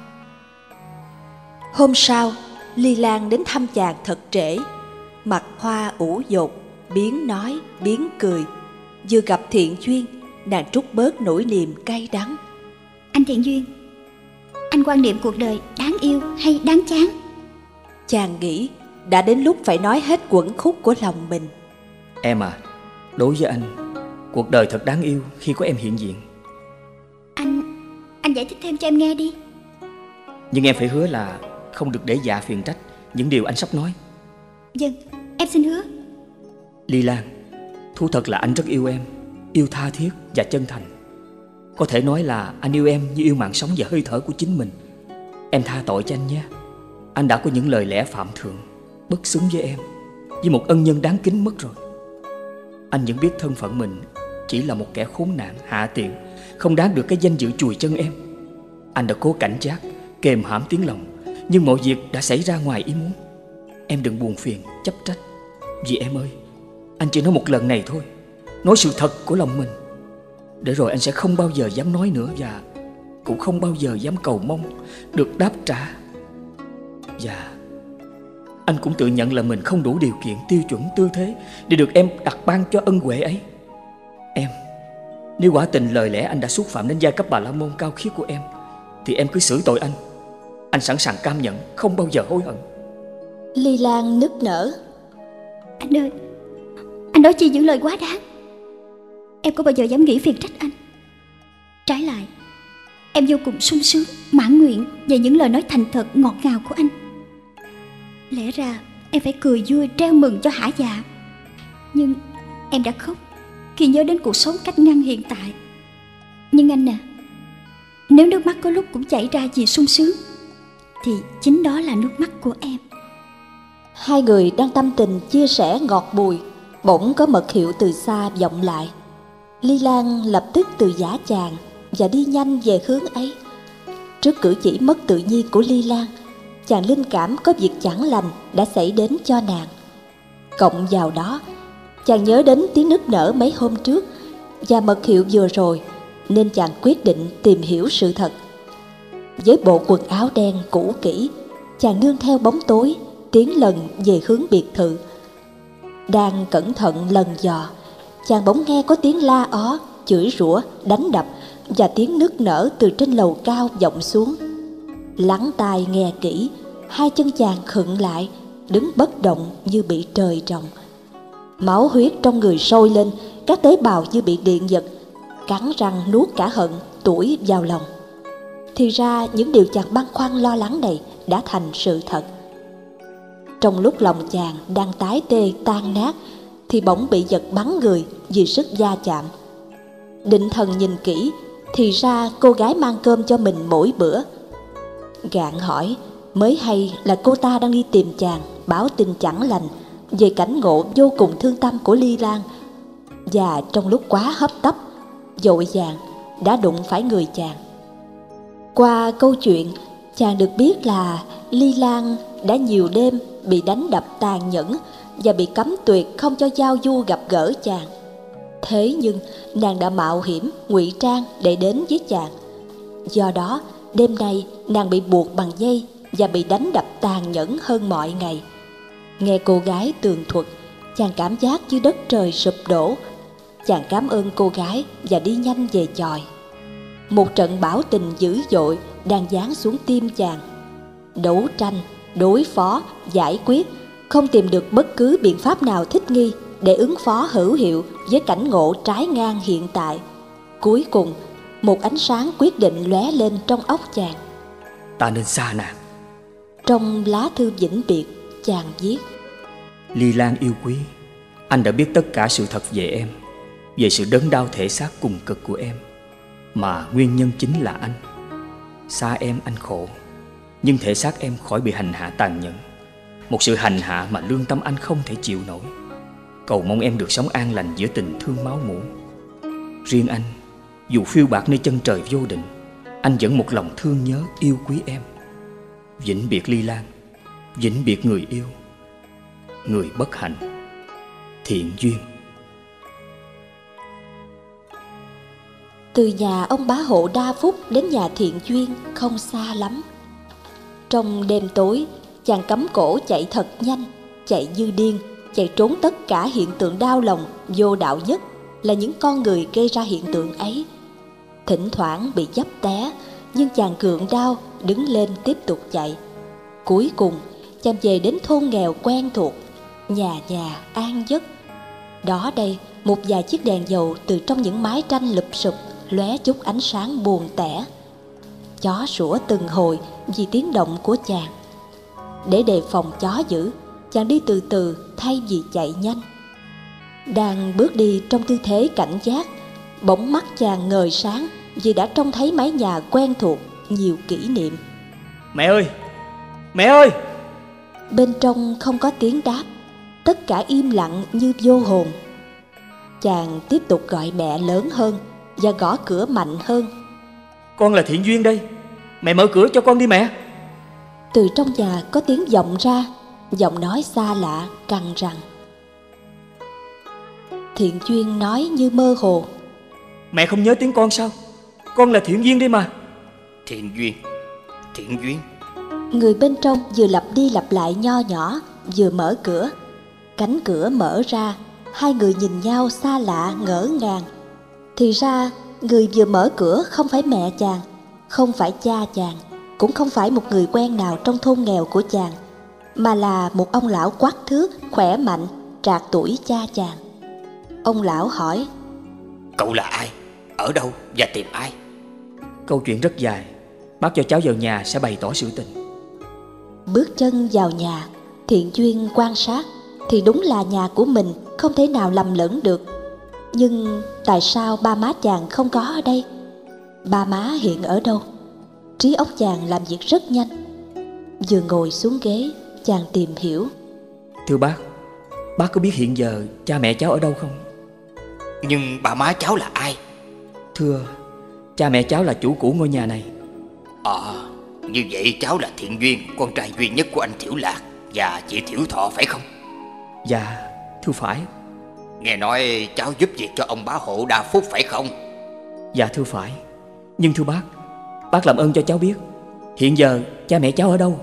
Hôm sau, Ly Lan đến thăm chàng thật trễ. Mặt hoa ủ dột, biến nói, biến cười. Vừa gặp Thiện Duyên, nàng trút bớt nỗi niềm cay đắng. Anh Thiện Duyên, anh quan niệm cuộc đời đáng yêu hay đáng chán? Chàng nghĩ đã đến lúc phải nói hết quẩn khúc của lòng mình. Em à, đối với anh, cuộc đời thật đáng yêu khi có em hiện diện. Anh, anh giải thích thêm cho em nghe đi. Nhưng em phải hứa là không được để dạ phiền trách những điều anh sắp nói. Vâng, em xin hứa. Ly Lan, thú thật là anh rất yêu em, yêu tha thiết và chân thành. Có thể nói là anh yêu em như yêu mạng sống và hơi thở của chính mình. Em tha tội cho anh nhé. Anh đã có những lời lẽ phạm thượng, bất xứng với em, với một ân nhân đáng kính mất rồi. Anh vẫn biết thân phận mình chỉ là một kẻ khốn nạn, hạ tiện, không đáng được cái danh dự chùi chân em. Anh đã cố cảnh giác, kềm hãm tiếng lòng, nhưng mọi việc đã xảy ra ngoài ý muốn. Em đừng buồn phiền, chấp trách. Vì em ơi, anh chỉ nói một lần này thôi, nói sự thật của lòng mình. Để rồi anh sẽ không bao giờ dám nói nữa, và cũng không bao giờ dám cầu mong được đáp trả. Và anh cũng tự nhận là mình không đủ điều kiện, tiêu chuẩn, tư thế để được em đặt ban cho ân huệ ấy. Em, nếu quả tình lời lẽ anh đã xúc phạm đến giai cấp Bà La Môn cao khiết của em, thì em cứ xử tội anh. Anh sẵn sàng cam nhận, không bao giờ hối hận. Ly Lan nức nở. Anh ơi, anh nói chi những lời quá đáng. Em có bao giờ dám nghĩ phiền trách anh. Trái lại, em vô cùng sung sướng, mãn nguyện về những lời nói thành thật ngọt ngào của anh. Lẽ ra em phải cười vui treo mừng cho hả dạ, nhưng em đã khóc khi nhớ đến cuộc sống cách ngăn hiện tại. Nhưng anh à, nếu nước mắt có lúc cũng chảy ra vì sung sướng, thì chính đó là nước mắt của em. Hai người đang tâm tình chia sẻ ngọt bùi, bỗng có mật hiệu từ xa vọng lại. Ly Lan lập tức từ giã chàng và đi nhanh về hướng ấy. Trước cử chỉ mất tự nhiên của Ly Lan, chàng linh cảm có việc chẳng lành đã xảy đến cho nàng. Cộng vào đó, chàng nhớ đến tiếng nức nở mấy hôm trước và mật hiệu vừa rồi, nên chàng quyết định tìm hiểu sự thật. Với bộ quần áo đen cũ kỹ, chàng nương theo bóng tối tiến lần về hướng biệt thự. Đang cẩn thận lần dò, chàng bỗng nghe có tiếng la ó, chửi rủa, đánh đập và tiếng nức nở từ trên lầu cao vọng xuống. Lắng tai nghe kỹ, hai chân chàng khựng lại, đứng bất động như bị trời trồng. Máu huyết trong người sôi lên, các tế bào như bị điện giật, cắn răng nuốt cả hận, tủi vào lòng. Thì ra những điều chàng băn khoăn lo lắng này đã thành sự thật. Trong lúc lòng chàng đang tái tê tan nát, thì bỗng bị giật bắn người vì sức va chạm. Định thần nhìn kỹ, thì ra cô gái mang cơm cho mình mỗi bữa. Gạn hỏi, mới hay là cô ta đang đi tìm chàng, báo tin chẳng lành về cảnh ngộ vô cùng thương tâm của Ly Lan. Và trong lúc quá hấp tấp, vội vàng đã đụng phải người chàng. Qua câu chuyện, chàng được biết là Ly Lan đã nhiều đêm bị đánh đập tàn nhẫn và bị cấm tuyệt không cho giao du gặp gỡ chàng. Thế nhưng nàng đã mạo hiểm ngụy trang để đến với chàng. Do đó đêm nay nàng bị buộc bằng dây và bị đánh đập tàn nhẫn hơn mọi ngày. Nghe cô gái tường thuật, chàng cảm giác như đất trời sụp đổ. Chàng cảm ơn cô gái và đi nhanh về chòi. Một trận bão tình dữ dội đang giáng xuống tim chàng. Đấu tranh, đối phó, giải quyết, không tìm được bất cứ biện pháp nào thích nghi để ứng phó hữu hiệu với cảnh ngộ trái ngang hiện tại. Cuối cùng, một ánh sáng quyết định lóe lên trong óc chàng. Ta nên xa nàng. Trong lá thư vĩnh biệt, chàng viết: Ly Lan yêu quý, anh đã biết tất cả sự thật về em, về sự đớn đau thể xác cùng cực của em, mà nguyên nhân chính là anh. Xa em anh khổ, nhưng thể xác em khỏi bị hành hạ tàn nhẫn, một sự hành hạ mà lương tâm anh không thể chịu nổi. Cầu mong em được sống an lành giữa tình thương máu mủ. Riêng anh, dù phiêu bạt nơi chân trời vô định, anh vẫn một lòng thương nhớ yêu quý em. Vĩnh biệt Ly Lan, vĩnh biệt người yêu, người bất hạnh. Thiện Duyên. Từ nhà ông bá hộ Đa Phúc đến nhà Thiện Duyên không xa lắm. Trong đêm tối, chàng cắm cổ chạy thật nhanh, chạy như điên, chạy trốn tất cả hiện tượng đau lòng vô đạo nhất là những con người gây ra hiện tượng ấy. Thỉnh thoảng bị dấp té, nhưng chàng gượng đau đứng lên tiếp tục chạy. Cuối cùng, chàng về đến thôn nghèo quen thuộc, nhà nhà an giấc. Đó đây, một vài chiếc đèn dầu từ trong những mái tranh lụp xụp lóe chút ánh sáng buồn tẻ. Chó sủa từng hồi vì tiếng động của chàng. Để đề phòng chó dữ, chàng đi từ từ thay vì chạy nhanh. Đang bước đi trong tư thế cảnh giác, bỗng mắt chàng ngời sáng vì đã trông thấy mái nhà quen thuộc, nhiều kỷ niệm. Mẹ ơi! Mẹ ơi! Bên trong không có tiếng đáp, tất cả im lặng như vô hồn. Chàng tiếp tục gọi mẹ lớn hơn và gõ cửa mạnh hơn. Con là Thiện Duyên đây, mẹ mở cửa cho con đi mẹ. Từ trong nhà có tiếng vọng ra, giọng nói xa lạ cằn rằn. Thiện Duyên nói như mơ hồ: Mẹ không nhớ tiếng con sao? Con là Thiện Duyên đây mà. Thiện Duyên, Thiện Duyên. Người bên trong vừa lặp đi lặp lại nho nhỏ, vừa mở cửa. Cánh cửa mở ra, hai người nhìn nhau xa lạ ngỡ ngàng. Thì ra người vừa mở cửa không phải mẹ chàng, không phải cha chàng, cũng không phải một người quen nào trong thôn nghèo của chàng, mà là một ông lão quắc thước, khỏe mạnh, trạc tuổi cha chàng. Ông lão hỏi: Cậu là ai? Ở đâu và tìm ai? Câu chuyện rất dài, bác cho cháu vào nhà sẽ bày tỏ sự tình. Bước chân vào nhà, Thiện Duyên quan sát thì đúng là nhà của mình, không thể nào lầm lẫn được. Nhưng tại sao ba má chàng không có ở đây? Ba má hiện ở đâu? Trí óc chàng làm việc rất nhanh. Vừa ngồi xuống ghế, chàng tìm hiểu. Thưa bác, bác có biết hiện giờ cha mẹ cháu ở đâu không? Nhưng ba má cháu là ai? Thưa, cha mẹ cháu là chủ cũ ngôi nhà này. Ờ, à, như vậy cháu là Thiện Duyên, con trai duy nhất của anh Thiểu Lạc và chị Thiểu Thọ phải không? Dạ, thưa phải. Nghe nói cháu giúp việc cho ông bá hộ Đa Phúc phải không? Dạ thưa phải. Nhưng thưa bác, bác làm ơn cho cháu biết hiện giờ cha mẹ cháu ở đâu.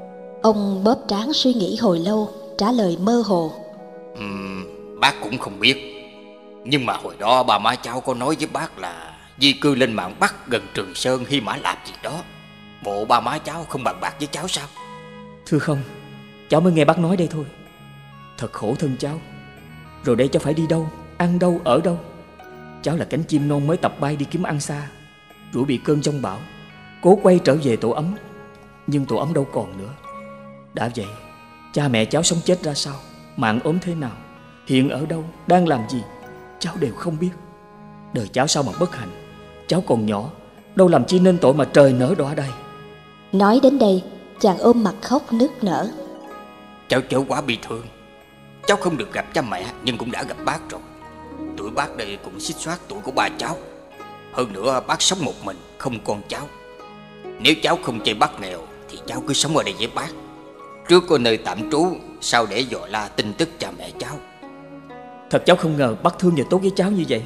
Ông bóp trán suy nghĩ hồi lâu, trả lời mơ hồ. uhm, Bác cũng không biết. Nhưng mà hồi đó ba má cháu có nói với bác là di cư lên mạn Bắc gần Trường Sơn Hy Mã Lạp gì đó. Bộ ba má cháu không bàn bạc với cháu sao? Thưa không, cháu mới nghe bác nói đây thôi. Thật khổ thân cháu. Rồi đây cháu phải đi đâu, ăn đâu, ở đâu? Cháu là cánh chim non mới tập bay đi kiếm ăn xa, rủi bị cơn giông bão, cố quay trở về tổ ấm. Nhưng tổ ấm đâu còn nữa. Đã vậy, cha mẹ cháu sống chết ra sao, mạng ốm thế nào, hiện ở đâu, đang làm gì, cháu đều không biết. Đời cháu sao mà bất hạnh. Cháu còn nhỏ, đâu làm chi nên tội mà trời nỡ đọa đây. Nói đến đây, chàng ôm mặt khóc nức nở. Cháu cháu quá bị thương. Cháu không được gặp cha mẹ, nhưng cũng đã gặp bác rồi. Tuổi bác đây cũng xích xoát tuổi của ba cháu. Hơn nữa bác sống một mình, không con cháu. Nếu cháu không chê bác nghèo thì cháu cứ sống ở đây với bác. Trước có nơi tạm trú, sau để dò la tin tức cha mẹ cháu. Thật cháu không ngờ bác thương và tốt với cháu như vậy.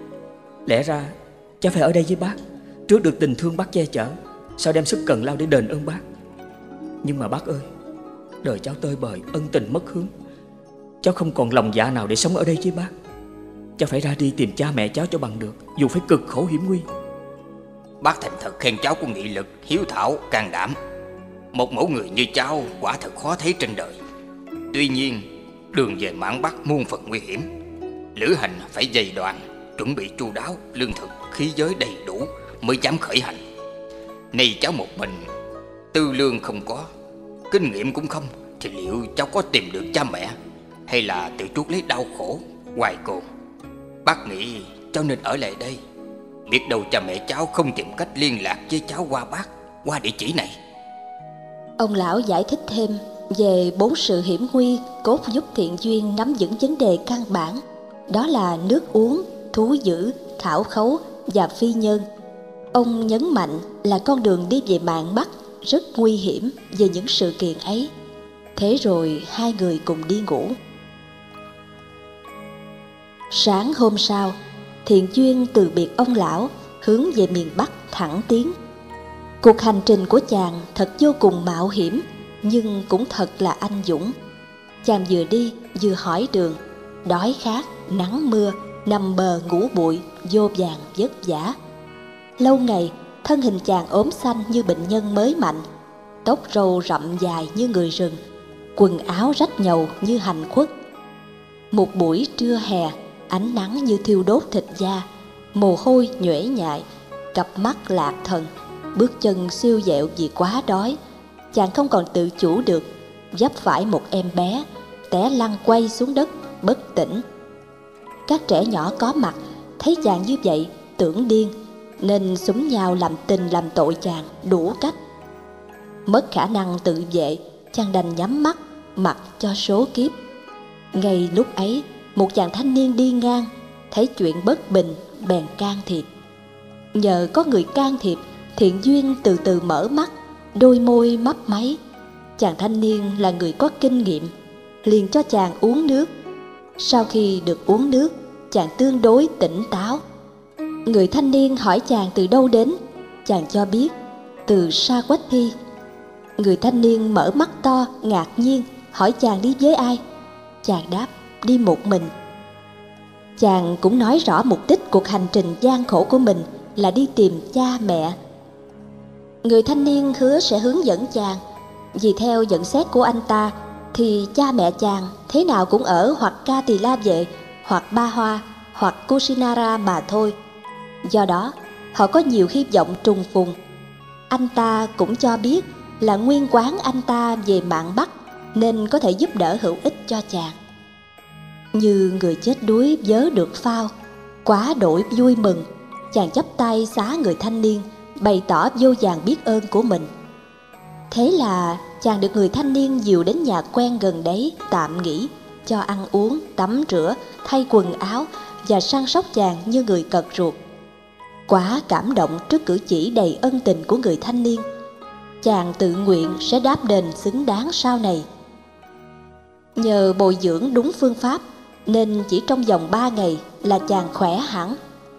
Lẽ ra cháu phải ở đây với bác, trước được tình thương bác che chở, sau đem sức cần lao để đền ơn bác. Nhưng mà bác ơi, đời cháu tơi bời, ân tình mất hướng. cháu không còn lòng dạ nào để sống ở đây với bác. Cháu phải ra đi tìm cha mẹ cháu cho bằng được, dù phải cực khổ hiểm nguy. Bác thành thật khen cháu có nghị lực, hiếu thảo, can đảm. Một mẫu người như cháu quả thật khó thấy trên đời. Tuy nhiên, đường về mạn Bắc muôn phần nguy hiểm. Lữ hành phải dày đoàn, chuẩn bị chu đáo, lương thực, khí giới đầy đủ mới dám khởi hành. Này cháu một mình, tư lương không có, kinh nghiệm cũng không, thì liệu cháu có tìm được cha mẹ, hay là tự chuốc lấy đau khổ, hoài cồn? Bác nghĩ cháu nên ở lại đây. Biết đâu cha mẹ cháu không tìm cách liên lạc với cháu qua bác, qua địa chỉ này. Ông lão giải thích thêm về bốn sự hiểm nguy cốt giúp Thiện Duyên nắm vững vấn đề căn bản. Đó là nước uống, thú dữ, thảo khấu và phi nhân. Ông nhấn mạnh là con đường đi về mạn Bắc rất nguy hiểm về những sự kiện ấy. Thế rồi hai người cùng đi ngủ. Sáng hôm sau, Thiện Duyên từ biệt ông lão, hướng về miền Bắc thẳng tiến. Cuộc hành trình của chàng thật vô cùng mạo hiểm, nhưng cũng thật là anh dũng. Chàng vừa đi vừa hỏi đường, đói khát, nắng mưa, nằm bờ ngủ bụi, vô vàn vất vả. Lâu ngày, thân hình chàng ốm xanh như bệnh nhân mới mạnh, tóc râu rậm dài như người rừng, quần áo rách nhầu như hành khuất. Một buổi trưa hè, ánh nắng như thiêu đốt thịt da, mồ hôi nhuễ nhại, cặp mắt lạc thần, bước chân siêu dẹo vì quá đói. Chàng không còn tự chủ được, vấp phải một em bé, té lăn quay xuống đất, bất tỉnh. Các trẻ nhỏ có mặt, thấy chàng như vậy, tưởng điên, nên xúm nhau làm tình làm tội chàng đủ cách. Mất khả năng tự vệ, chàng đành nhắm mắt, mặc cho số kiếp. Ngay lúc ấy, một chàng thanh niên đi ngang, thấy chuyện bất bình, bèn can thiệp. Nhờ có người can thiệp, Thiện Duyên từ từ mở mắt, đôi môi mấp máy. Chàng thanh niên là người có kinh nghiệm, liền cho chàng uống nước. Sau khi được uống nước, chàng tương đối tỉnh táo. Người thanh niên hỏi chàng từ đâu đến, chàng cho biết từ Sa Quách Thi. Người thanh niên mở mắt to, ngạc nhiên, hỏi chàng đi với ai. Chàng đáp đi một mình. Chàng cũng nói rõ mục đích cuộc hành trình gian khổ của mình là đi tìm cha mẹ. Người thanh niên hứa sẽ hướng dẫn chàng, vì theo nhận xét của anh ta thì cha mẹ chàng thế nào cũng ở hoặc Ca Tỳ La Vệ, hoặc Ba Hoa, hoặc Kusinara mà thôi. Do đó họ có nhiều hy vọng trùng phùng. Anh ta cũng cho biết là nguyên quán anh ta về mạn Bắc, nên có thể giúp đỡ hữu ích cho chàng. Như người chết đuối vớ được phao, quá đổi vui mừng, chàng chắp tay xá người thanh niên, bày tỏ vô vàn biết ơn của mình. Thế là chàng được người thanh niên dìu đến nhà quen gần đấy tạm nghỉ, cho ăn uống, tắm rửa, thay quần áo và săn sóc chàng như người cật ruột. Quá cảm động trước cử chỉ đầy ân tình của người thanh niên, chàng tự nguyện sẽ đáp đền xứng đáng sau này. Nhờ bồi dưỡng đúng phương pháp nên chỉ trong vòng ba ngày là chàng khỏe hẳn.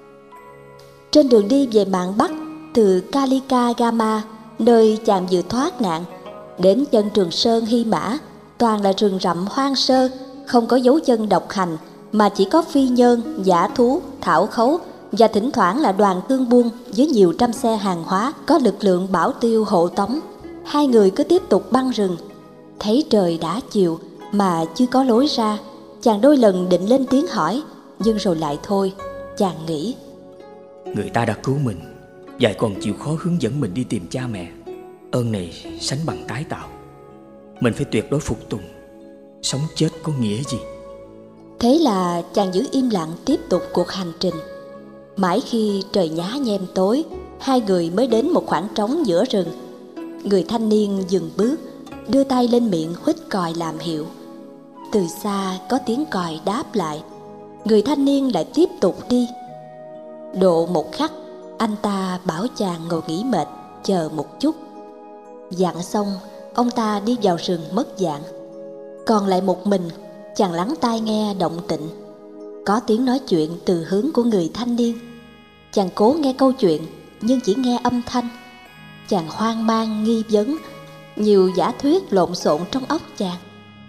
Trên đường đi về mạn Bắc, từ Kalika Gama, nơi chàng vừa thoát nạn, đến chân Trường Sơn Hy Mã, toàn là rừng rậm hoang sơ, không có dấu chân độc hành, mà chỉ có phi nhơn, dã thú, thảo khấu và thỉnh thoảng là đoàn thương buôn với nhiều trăm xe hàng hóa có lực lượng bảo tiêu hộ tống. Hai người cứ tiếp tục băng rừng. Thấy trời đã chiều mà chưa có lối ra, chàng đôi lần định lên tiếng hỏi, nhưng rồi lại thôi. Chàng nghĩ, người ta đã cứu mình, và còn chịu khó hướng dẫn mình đi tìm cha mẹ, ơn này sánh bằng tái tạo. Mình phải tuyệt đối phục tùng. Sống chết có nghĩa gì? Thế là chàng giữ im lặng tiếp tục cuộc hành trình. Mãi khi trời nhá nhem tối, hai người mới đến một khoảng trống giữa rừng. Người thanh niên dừng bước, đưa tay lên miệng huýt còi làm hiệu. Từ xa có tiếng còi đáp lại. Người thanh niên lại tiếp tục đi. Độ một khắc, anh ta bảo chàng ngồi nghỉ mệt, chờ một chút. Dặn xong, ông ta đi vào rừng mất dạng. Còn lại một mình, chàng lắng tai nghe động tĩnh. Có tiếng nói chuyện từ hướng của người thanh niên. Chàng cố nghe câu chuyện, nhưng chỉ nghe âm thanh. Chàng hoang mang nghi vấn, nhiều giả thuyết lộn xộn trong óc chàng.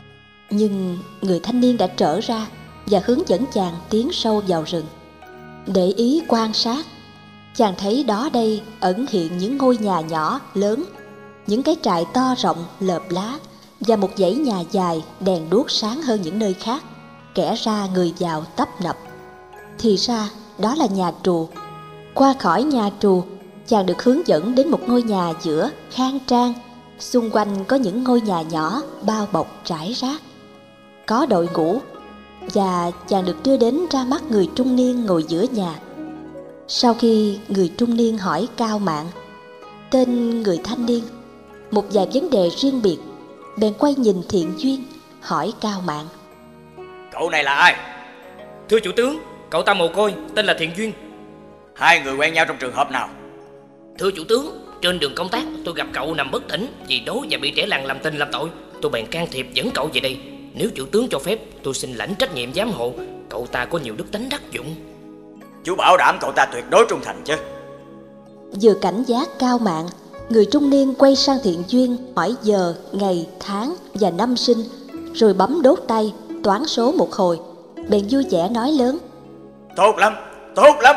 Nhưng người thanh niên đã trở ra và hướng dẫn chàng tiến sâu vào rừng. Để ý quan sát, chàng thấy đó đây ẩn hiện những ngôi nhà nhỏ, lớn, những cái trại to rộng, lợp lá và một dãy nhà dài, đèn đuốc sáng hơn những nơi khác, kẻ ra người vào tấp nập. Thì ra đó là nhà trù. Qua khỏi nhà trù, chàng được hướng dẫn đến một ngôi nhà giữa khang trang, xung quanh có những ngôi nhà nhỏ bao bọc rải rác. Có đội ngũ, và chàng được đưa đến ra mắt người trung niên ngồi giữa nhà. Sau khi người trung niên hỏi Cao Mạn tên người thanh niên một vài vấn đề riêng biệt, bèn quay nhìn Thiện Duyên hỏi Cao Mạn: Cậu này là ai? Thưa chủ tướng, cậu ta mồ côi, tên là Thiện Duyên. Hai người quen nhau trong trường hợp nào? Thưa chủ tướng, trên đường công tác tôi gặp cậu nằm bất tỉnh vì đố và bị trẻ làng làm tình làm tội. Tôi bèn can thiệp dẫn cậu về đây. Nếu chủ tướng cho phép, tôi xin lãnh trách nhiệm giám hộ. Cậu ta có nhiều đức tính đắc dụng. Chú bảo đảm cậu ta tuyệt đối trung thành chứ? Vừa cảnh giác Cao Mạn, người trung niên quay sang Thiện Duyên hỏi giờ, ngày, tháng và năm sinh, rồi bấm đốt tay toán số một hồi, bèn vui vẻ nói lớn: Tốt lắm, tốt lắm.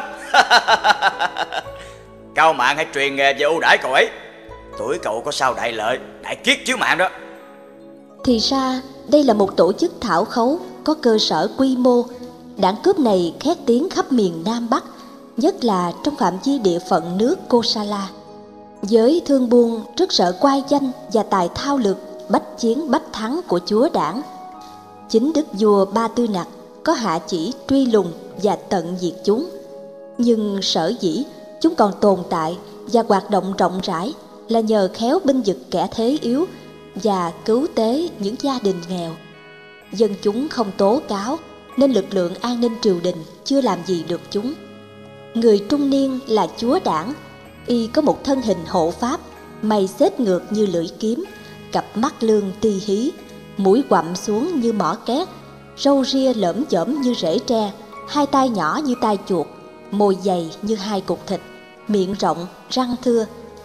Cao Mạn hãy truyền nghề về ưu đãi cậu ấy. Tuổi cậu có sao đại lợi, đại kiết chiếu mạng đó. Thì ra đây là một tổ chức thảo khấu có cơ sở quy mô. Đảng cướp này khét tiếng khắp miền Nam Bắc, nhất là trong phạm vi địa phận nước Kosala. Giới thương buôn rất sợ quai danh và tài thao lược, bách chiến bách thắng của chúa đảng. Chính đức vua Ba Tư Nặc có hạ chỉ truy lùng và tận diệt chúng. Nhưng sở dĩ chúng còn tồn tại và hoạt động rộng rãi là nhờ khéo binh vực kẻ thế yếu và cứu tế những gia đình nghèo. Dân chúng không tố cáo nên lực lượng an ninh triều đình chưa làm gì được chúng. Người trung niên là chúa đảng, y có một thân hình hộ pháp, mày xết ngược như lưỡi kiếm, cặp mắt lương ti hí, mũi quặm xuống như mỏ két, râu ria lởm chởm như rễ tre, hai tay nhỏ như tai chuột, môi dày như hai cục thịt, miệng rộng, răng thưa.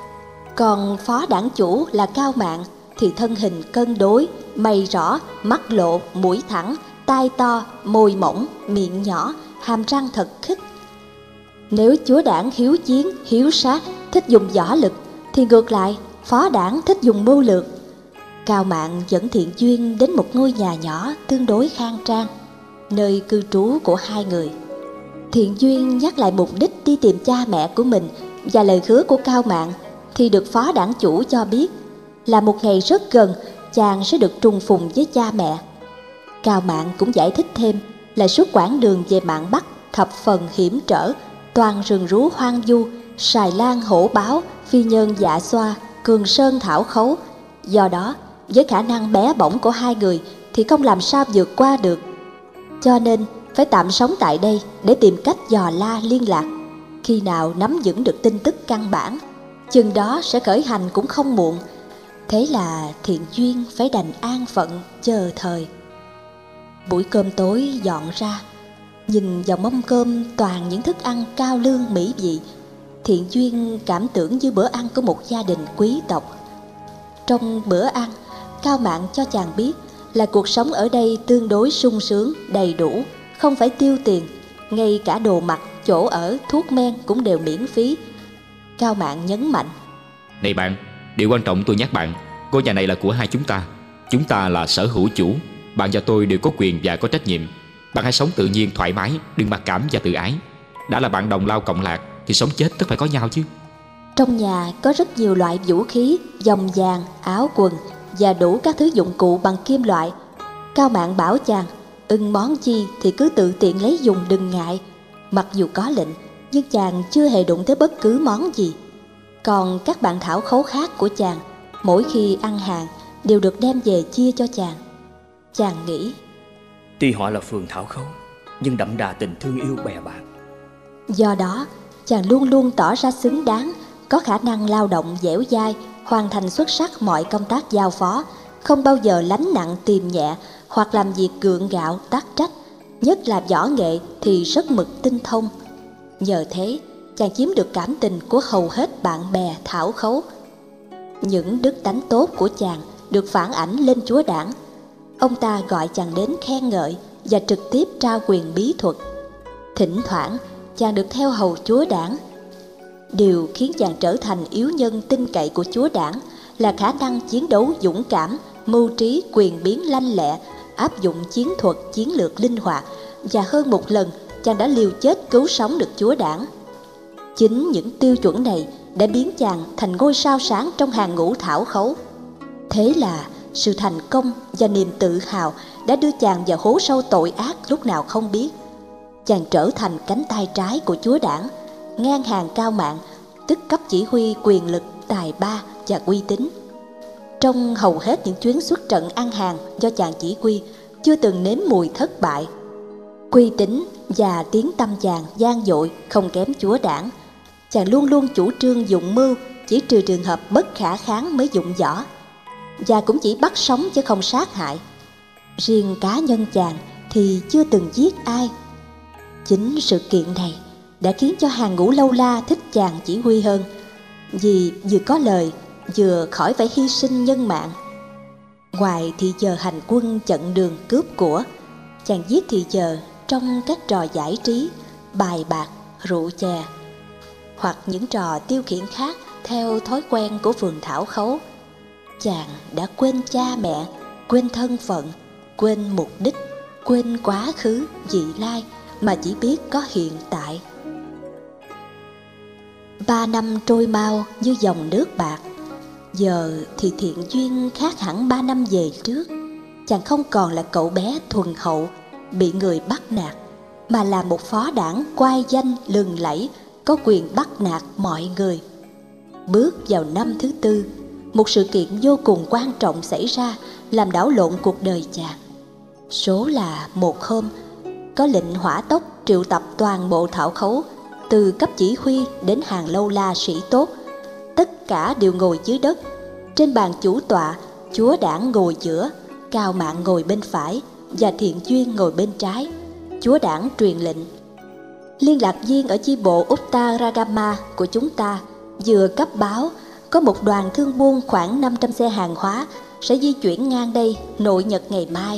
Còn phó đảng chủ là Cao Mạn thì thân hình cân đối, mày rõ, mắt lộ, mũi thẳng, tai to, môi mỏng, miệng nhỏ, hàm răng thật khích. Nếu chúa đảng hiếu chiến, hiếu sát, thích dùng võ lực, thì ngược lại, phó đảng thích dùng mưu lược. Cao Mạn dẫn Thiện Duyên đến một ngôi nhà nhỏ tương đối khang trang, nơi cư trú của hai người. Thiện Duyên nhắc lại mục đích đi tìm cha mẹ của mình và lời hứa của Cao Mạn, thì được phó đảng chủ cho biết là một ngày rất gần chàng sẽ được trùng phùng với cha mẹ. Cao Mạn cũng giải thích thêm là suốt quãng đường về mạn Bắc thập phần hiểm trở, toàn rừng rú hoang vu, sài lan hổ báo, phi nhân dạ xoa, cường sơn thảo khấu. Do đó, với khả năng bé bỏng của hai người thì không làm sao vượt qua được. Cho nên phải tạm sống tại đây để tìm cách dò la liên lạc. Khi nào nắm vững được tin tức căn bản, chừng đó sẽ khởi hành cũng không muộn. Thế là Thiện Duyên phải đành an phận chờ thời. Buổi cơm tối dọn ra, nhìn vào mâm cơm toàn những thức ăn cao lương mỹ vị, Thiện Duyên cảm tưởng như bữa ăn của một gia đình quý tộc. Trong bữa ăn, Cao Mạn cho chàng biết là cuộc sống ở đây tương đối sung sướng, đầy đủ, không phải tiêu tiền, ngay cả đồ mặc, chỗ ở, thuốc men cũng đều miễn phí. Cao Mạn nhấn mạnh: Này bạn, điều quan trọng tôi nhắc bạn, ngôi nhà này là của hai chúng ta. Chúng ta là sở hữu chủ. Bạn và tôi đều có quyền và có trách nhiệm. Bạn hãy sống tự nhiên, thoải mái, đừng mặc cảm và tự ái. Đã là bạn đồng lao cộng lạc thì sống chết tất phải có nhau chứ. Trong nhà có rất nhiều loại vũ khí, vòng vàng, áo quần và đủ các thứ dụng cụ bằng kim loại. Cao Mạn bảo chàng ưng món chi thì cứ tự tiện lấy dùng, đừng ngại. Mặc dù có lệnh, nhưng chàng chưa hề đụng tới bất cứ món gì. Còn các bạn thảo khấu khác của chàng, mỗi khi ăn hàng đều được đem về chia cho chàng. Chàng nghĩ, tuy họ là phường thảo khấu, nhưng đậm đà tình thương yêu bè bạn. Do đó, chàng luôn luôn tỏ ra xứng đáng, có khả năng lao động dẻo dai, hoàn thành xuất sắc mọi công tác giao phó, không bao giờ lánh nặng tìm nhẹ hoặc làm việc gượng gạo tác trách, nhất là võ nghệ thì rất mực tinh thông. Nhờ thế, chàng chiếm được cảm tình của hầu hết bạn bè thảo khấu. Những đức tánh tốt của chàng được phản ảnh lên chúa đảng. Ông ta gọi chàng đến khen ngợi và trực tiếp trao quyền bí thuật. Thỉnh thoảng chàng được theo hầu chúa Đảng. Điều khiến chàng trở thành yếu nhân tin cậy của chúa Đảng là khả năng chiến đấu dũng cảm, mưu trí quyền biến lanh lẹ, áp dụng chiến thuật chiến lược linh hoạt, và hơn một lần chàng đã liều chết cứu sống được chúa Đảng. Chính những tiêu chuẩn này đã biến chàng thành ngôi sao sáng trong hàng ngũ thảo khấu. Thế là sự thành công và niềm tự hào đã đưa chàng vào hố sâu tội ác lúc nào không biết. Chàng trở thành cánh tay trái của chúa Đảng, ngang hàng Cao Mạn, tức cấp chỉ huy quyền lực, tài ba và uy tín. Trong hầu hết những chuyến xuất trận ăn hàng do chàng chỉ huy, chưa từng nếm mùi thất bại. Uy tín và tiếng tăm chàng gian dội không kém chúa Đảng. Chàng luôn luôn chủ trương dụng mưu, chỉ trừ trường hợp bất khả kháng mới dụng võ, và cũng chỉ bắt sống chứ không sát hại. Riêng cá nhân chàng thì chưa từng giết ai. Chính sự kiện này đã khiến cho hàng ngũ lâu la thích chàng chỉ huy hơn, vì vừa có lời, vừa khỏi phải hy sinh nhân mạng. Ngoài thì giờ hành quân chặn đường cướp của, chàng giết thì giờ trong các trò giải trí, bài bạc, rượu chè, hoặc những trò tiêu khiển khác theo thói quen của phường thảo khấu. Chàng đã quên cha mẹ, quên thân phận, quên mục đích, quên quá khứ, vị lai, mà chỉ biết có hiện tại. Ba năm trôi mau như dòng nước bạc. Giờ thì Thiện Duyên khác hẳn ba năm về trước. Chàng không còn là cậu bé thuần hậu, bị người bắt nạt, mà là một phó đảng quai danh lừng lẫy, có quyền bắt nạt mọi người. Bước vào năm thứ tư, một sự kiện vô cùng quan trọng xảy ra, làm đảo lộn cuộc đời chàng. Số là một hôm, có lệnh hỏa tốc triệu tập toàn bộ thảo khấu, từ cấp chỉ huy đến hàng lâu la sĩ tốt. Tất cả đều ngồi dưới đất. Trên bàn chủ tọa, chúa Đảng ngồi giữa, Cao Mạn ngồi bên phải và Thiện Duyên ngồi bên trái. Chúa Đảng truyền lệnh: liên lạc viên ở chi bộ Uttaragama của chúng ta vừa cấp báo có một đoàn thương buôn khoảng năm trăm xe hàng hóa sẽ di chuyển ngang đây nội nhật ngày mai.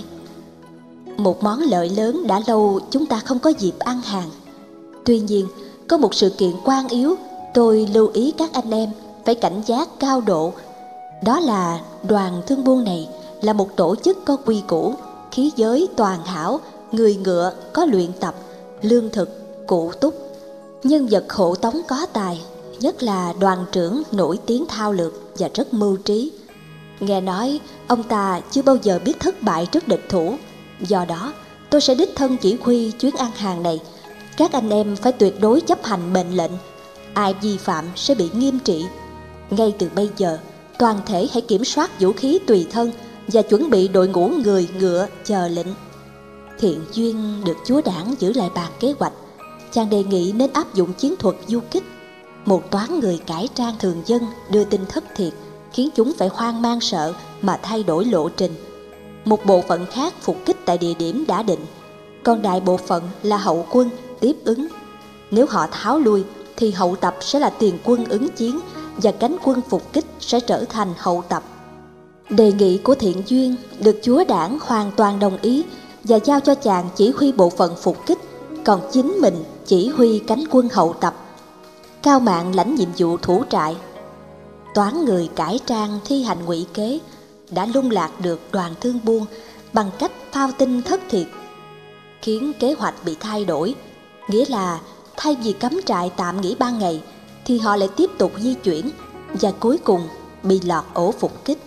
Một món lợi lớn đã lâu chúng ta không có dịp ăn hàng. Tuy nhiên, có một sự kiện quan yếu tôi lưu ý các anh em phải cảnh giác cao độ. Đó là đoàn thương buôn này là một tổ chức có quy củ, khí giới toàn hảo, người ngựa có luyện tập, lương thực, cụ túc, nhân vật hộ tống có tài, nhất là đoàn trưởng nổi tiếng thao lược và rất mưu trí. Nghe nói ông ta chưa bao giờ biết thất bại trước địch thủ. Do đó tôi sẽ đích thân chỉ huy chuyến ăn hàng này. Các anh em phải tuyệt đối chấp hành mệnh lệnh. Ai vi phạm sẽ bị nghiêm trị. Ngay từ bây giờ, toàn thể hãy kiểm soát vũ khí tùy thân và chuẩn bị đội ngũ người ngựa chờ lệnh. Thiện Duyên được chúa Đảng giữ lại bàn kế hoạch. Chàng đề nghị nên áp dụng chiến thuật du kích. Một toán người cải trang thường dân đưa tin thất thiệt, khiến chúng phải hoang mang sợ mà thay đổi lộ trình. Một bộ phận khác phục kích tại địa điểm đã định, còn đại bộ phận là hậu quân tiếp ứng. Nếu họ tháo lui thì hậu tập sẽ là tiền quân ứng chiến, và cánh quân phục kích sẽ trở thành hậu tập. Đề nghị của Thiện Duyên được chúa Đảng hoàn toàn đồng ý và giao cho chàng chỉ huy bộ phận phục kích, còn chính mình chỉ huy cánh quân hậu tập. Cao Mạn lãnh nhiệm vụ thủ trại. Toán người cải trang thi hành ngụy kế đã lung lạc được đoàn thương buôn bằng cách phao tin thất thiệt, khiến kế hoạch bị thay đổi. Nghĩa là thay vì cắm trại tạm nghỉ ban ngày thì họ lại tiếp tục di chuyển, và cuối cùng bị lọt ổ phục kích.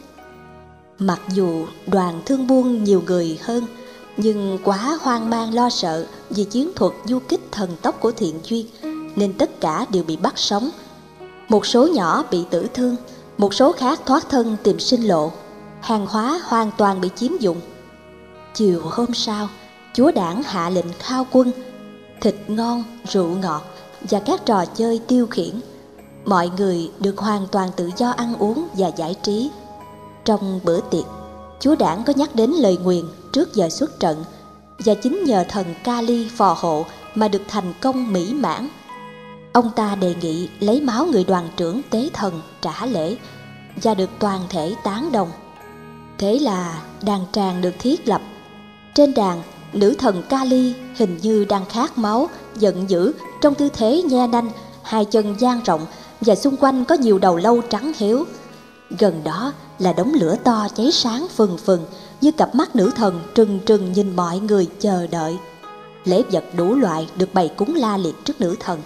Mặc dù đoàn thương buôn nhiều người hơn, nhưng quá hoang mang lo sợ vì chiến thuật du kích thần tốc của Thiện Duyên, nên tất cả đều bị bắt sống. Một số nhỏ bị tử thương, một số khác thoát thân tìm sinh lộ. Hàng hóa hoàn toàn bị chiếm dụng. Chiều hôm sau, chúa Đảng hạ lệnh khao quân. Thịt ngon, rượu ngọt và các trò chơi tiêu khiển. Mọi người được hoàn toàn tự do ăn uống và giải trí. Trong bữa tiệc, chúa Đảng có nhắc đến lời nguyền trước giờ xuất trận, và chính nhờ thần Kali phò hộ mà được thành công mỹ mãn. Ông ta đề nghị lấy máu người đoàn trưởng tế thần trả lễ, và được toàn thể tán đồng. Thế là đàn tràng được thiết lập. Trên đàn, nữ thần Kali hình như đang khát máu, giận dữ, trong tư thế nhe nanh, hai chân dang rộng, và xung quanh có nhiều đầu lâu trắng héo. Gần đó là đống lửa to cháy sáng phừng phừng, như cặp mắt nữ thần trừng trừng nhìn mọi người chờ đợi. Lễ vật đủ loại được bày cúng la liệt trước nữ thần.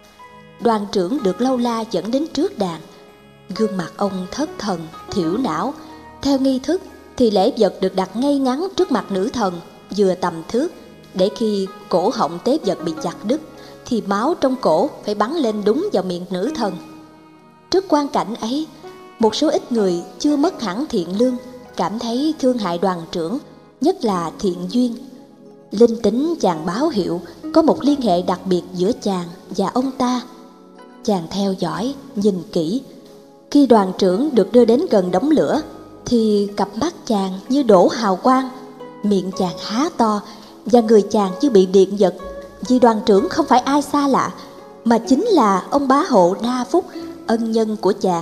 Đoàn trưởng được Lâu La dẫn đến trước đàn. Gương mặt ông thất thần, thiểu não. Theo nghi thức thì lễ vật được đặt ngay ngắn trước mặt nữ thần, vừa tầm thước, để khi cổ họng tế vật bị chặt đứt thì máu trong cổ phải bắn lên đúng vào miệng nữ thần. Trước quang cảnh ấy, một số ít người chưa mất hẳn thiện lương cảm thấy thương hại đoàn trưởng, nhất là Thiện Duyên. Linh tính chàng báo hiệu có một liên hệ đặc biệt giữa chàng và ông ta. Chàng theo dõi, nhìn kỹ. Khi đoàn trưởng được đưa đến gần đống lửa thì cặp mắt chàng như đổ hào quang, miệng chàng há to và người chàng như bị điện giật, vì đoàn trưởng không phải ai xa lạ mà chính là ông bá hộ Đa Phúc, ân nhân của chàng.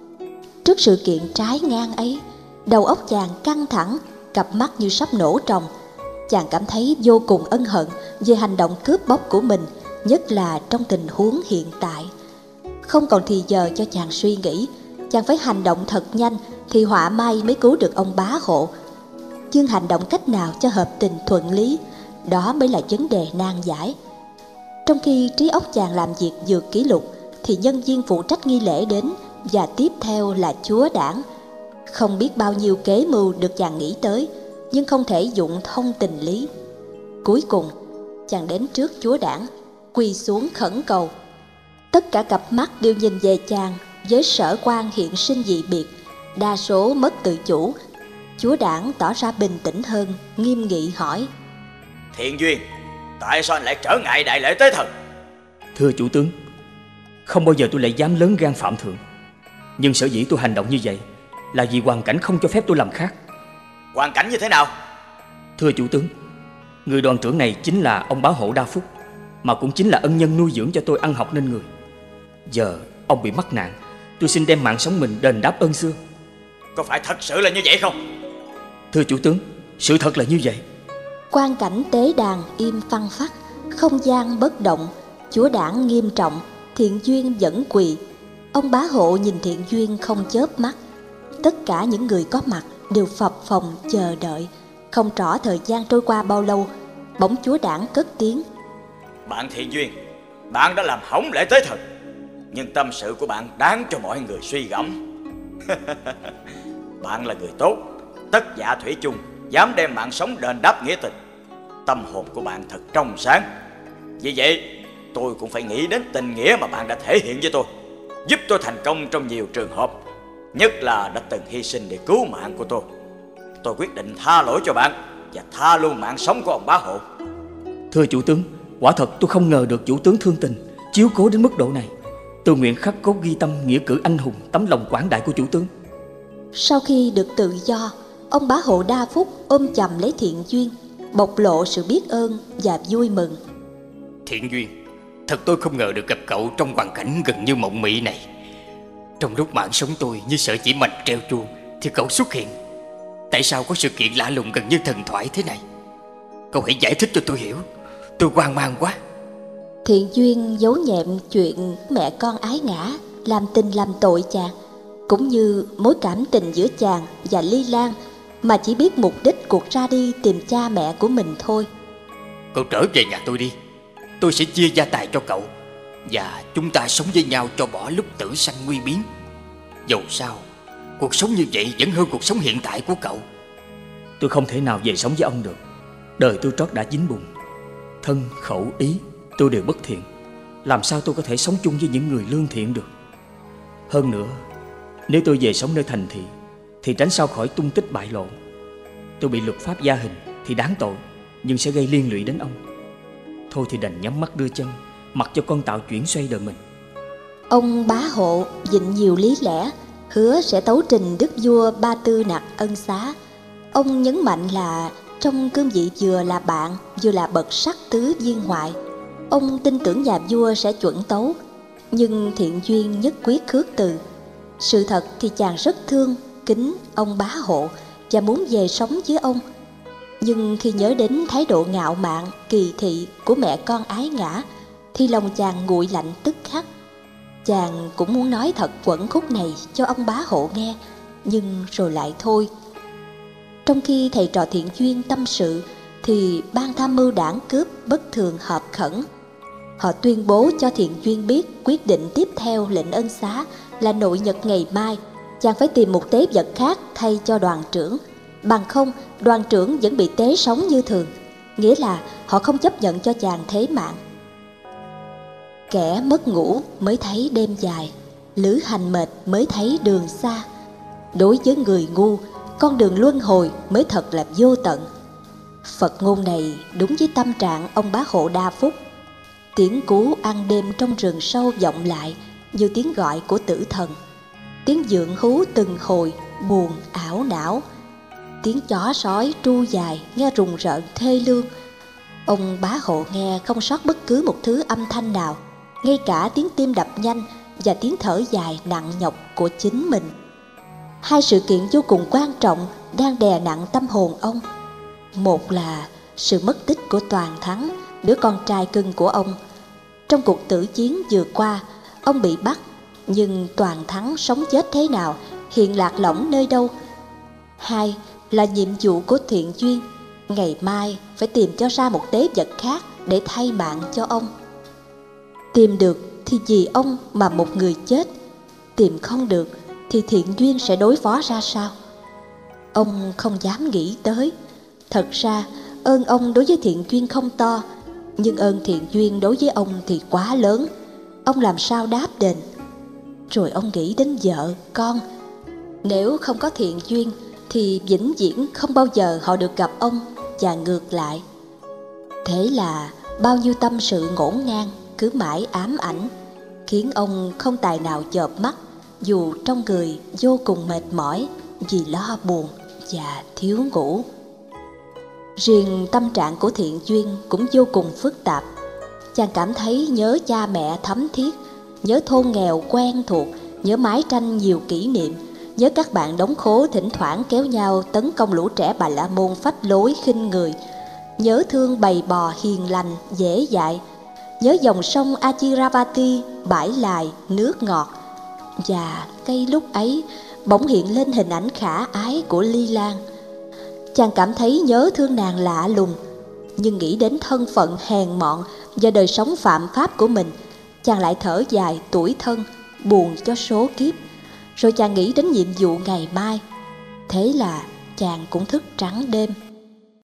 Trước sự kiện trái ngang ấy, đầu óc chàng căng thẳng, cặp mắt như sắp nổ tròng. Chàng cảm thấy vô cùng ân hận về hành động cướp bóc của mình, nhất là trong tình huống hiện tại. Không còn thì giờ cho chàng suy nghĩ, chàng phải hành động thật nhanh thì họa may mới cứu được ông bá hộ. Nhưng hành động cách nào cho hợp tình thuận lý, đó mới là vấn đề nan giải. Trong khi trí óc chàng làm việc vượt kỷ lục thì nhân viên phụ trách nghi lễ đến, và tiếp theo là chúa đảng. Không biết bao nhiêu kế mưu được chàng nghĩ tới, nhưng không thể dụng thông tình lý. Cuối cùng chàng đến trước chúa đảng, quỳ xuống khẩn cầu. Tất cả cặp mắt đều nhìn về chàng với sở quan hiện sinh dị biệt, đa số mất tự chủ. Chúa đảng tỏ ra bình tĩnh hơn, nghiêm nghị hỏi: Thiện Duyên, tại sao anh lại trở ngại đại lễ tế thần? Thưa chủ tướng, không bao giờ tôi lại dám lớn gan phạm thượng. Nhưng sở dĩ tôi hành động như vậy là vì hoàn cảnh không cho phép tôi làm khác. Hoàn cảnh như thế nào? Thưa chủ tướng, người đoàn trưởng này chính là ông bá hộ Đa Phúc, mà cũng chính là ân nhân nuôi dưỡng cho tôi ăn học nên người. Giờ ông bị mắc nạn, tôi xin đem mạng sống mình đền đáp ơn xưa. Có phải thật sự là như vậy không? Thưa chủ tướng, sự thật là như vậy. Quang cảnh tế đàn im phăng phắc, không gian bất động. Chúa đảng nghiêm trọng, Thiện Duyên vẫn quỳ. Ông bá hộ nhìn Thiện Duyên không chớp mắt. Tất cả những người có mặt đều phập phồng chờ đợi. Không rõ thời gian trôi qua bao lâu, bỗng chúa đảng cất tiếng: Bạn Thiện Duyên, bạn đã làm hỏng lễ tế thần, nhưng tâm sự của bạn đáng cho mọi người suy gẫm. Bạn là người tốt, tất dạ thủy chung, dám đem mạng sống đền đáp nghĩa tình. Tâm hồn của bạn thật trong sáng. Vì vậy tôi cũng phải nghĩ đến tình nghĩa mà bạn đã thể hiện với tôi, giúp tôi thành công trong nhiều trường hợp, nhất là đã từng hy sinh để cứu mạng của tôi. Tôi quyết định tha lỗi cho bạn và tha luôn mạng sống của ông bá hộ. Thưa chủ tướng, quả thật tôi không ngờ được chủ tướng thương tình, chiếu cố đến mức độ này. Tôi nguyện khắc cốt ghi tâm nghĩa cử anh hùng, tấm lòng quảng đại của chủ tướng. Sau khi được tự do, ông bá hộ Đa Phúc ôm chầm lấy Thiện Duyên, bộc lộ sự biết ơn và vui mừng. Thiện Duyên, thật tôi không ngờ được gặp cậu trong hoàn cảnh gần như mộng mị này. Trong lúc mạng sống tôi như sợi chỉ mạch treo chuông thì cậu xuất hiện. Tại sao có sự kiện lạ lùng gần như thần thoại thế này? Cậu hãy giải thích cho tôi hiểu, tôi hoang mang quá. Thiện Duyên giấu nhẹm chuyện mẹ con ái ngã, làm tình làm tội chàng, cũng như mối cảm tình giữa chàng và Ly Lan, mà chỉ biết mục đích cuộc ra đi tìm cha mẹ của mình thôi. Cậu trở về nhà tôi đi, tôi sẽ chia gia tài cho cậu, và chúng ta sống với nhau cho bỏ lúc tử sanh nguy biến. Dầu sao, cuộc sống như vậy vẫn hơn cuộc sống hiện tại của cậu. Tôi không thể nào về sống với ông được. Đời tôi trót đã dính bùn, thân khẩu ý tôi đều bất thiện. Làm sao tôi có thể sống chung với những người lương thiện được? Hơn nữa, nếu tôi về sống nơi thành thị thì tránh sao khỏi tung tích bại lộ. Tôi bị luật pháp gia hình thì đáng tội, nhưng sẽ gây liên lụy đến ông. Thôi thì đành nhắm mắt đưa chân, mặc cho con tạo chuyển xoay đời mình. Ông bá hộ vịnh nhiều lý lẽ, hứa sẽ tấu trình đức vua Ba Tư Nặc ân xá. Ông nhấn mạnh là trong cương vị vừa là bạn vừa là bậc sắc tứ viên ngoại, ông tin tưởng nhà vua sẽ chuẩn tấu. Nhưng Thiện Duyên nhất quyết khước từ. Sự thật thì chàng rất thương kính ông bá hộ, và muốn về sống với ông. Nhưng khi nhớ đến thái độ ngạo mạn, kỳ thị của mẹ con ái ngã, thì lòng chàng nguội lạnh tức khắc. Chàng cũng muốn nói thật quẩn khúc này cho ông bá hộ nghe, nhưng rồi lại thôi. Trong khi thầy trò Thiện Duyên tâm sự, thì ban tham mưu đảng cướp bất thường họp khẩn. Họ tuyên bố cho Thiện Duyên biết quyết định tiếp theo lệnh ân xá là nội nhật ngày mai chàng phải tìm một tế vật khác thay cho đoàn trưởng. Bằng không, đoàn trưởng vẫn bị tế sống như thường, nghĩa là họ không chấp nhận cho chàng thế mạng. Kẻ mất ngủ mới thấy đêm dài, lữ hành mệt mới thấy đường xa. Đối với người ngu, con đường luân hồi mới thật là vô tận. Phật ngôn này đúng với tâm trạng ông bá hộ đa phúc. Tiếng cú ăn đêm trong rừng sâu vọng lại như tiếng gọi của tử thần. Tiếng dượng hú từng hồi buồn ảo não. Tiếng chó sói tru dài nghe rùng rợn thê lương. Ông bá hộ nghe không sót bất cứ một thứ âm thanh nào, ngay cả tiếng tim đập nhanh và tiếng thở dài nặng nhọc của chính mình. Hai sự kiện vô cùng quan trọng đang đè nặng tâm hồn ông. Một là sự mất tích của Toàn Thắng, đứa con trai cưng của ông. Trong cuộc tử chiến vừa qua, ông bị bắt, nhưng Toàn Thắng sống chết thế nào, hiện lạc lõng nơi đâu. Hai là nhiệm vụ của Thiện Duyên, ngày mai phải tìm cho ra một tế vật khác để thay mạng cho ông. Tìm được thì vì ông mà một người chết, tìm không được thì Thiện Duyên sẽ đối phó ra sao? Ông không dám nghĩ tới. Thật ra ơn ông đối với Thiện Duyên không to, nhưng ơn Thiện Duyên đối với ông thì quá lớn. Ông làm sao đáp đền? Rồi ông nghĩ đến vợ, con. Nếu không có Thiện Duyên thì vĩnh viễn không bao giờ họ được gặp ông, và ngược lại. Thế là bao nhiêu tâm sự ngổn ngang cứ mãi ám ảnh, khiến ông không tài nào chợp mắt, dù trong người vô cùng mệt mỏi vì lo buồn và thiếu ngủ. Riêng tâm trạng của Thiện Duyên cũng vô cùng phức tạp. Chàng cảm thấy nhớ cha mẹ thấm thiết, nhớ thôn nghèo quen thuộc, nhớ mái tranh nhiều kỷ niệm, nhớ các bạn đống khố thỉnh thoảng kéo nhau tấn công lũ trẻ Bà La Môn phách lối khinh người, nhớ thương bầy bò hiền lành dễ dãi, nhớ dòng sông Achiravati bãi lài nước ngọt. Và cây lúc ấy bỗng hiện lên hình ảnh khả ái của Ly Lan. Chàng cảm thấy nhớ thương nàng lạ lùng, nhưng nghĩ đến thân phận hèn mọn và đời sống phạm pháp của mình, chàng lại thở dài tủi thân, buồn cho số kiếp. Rồi chàng nghĩ đến nhiệm vụ ngày mai. Thế là chàng cũng thức trắng đêm.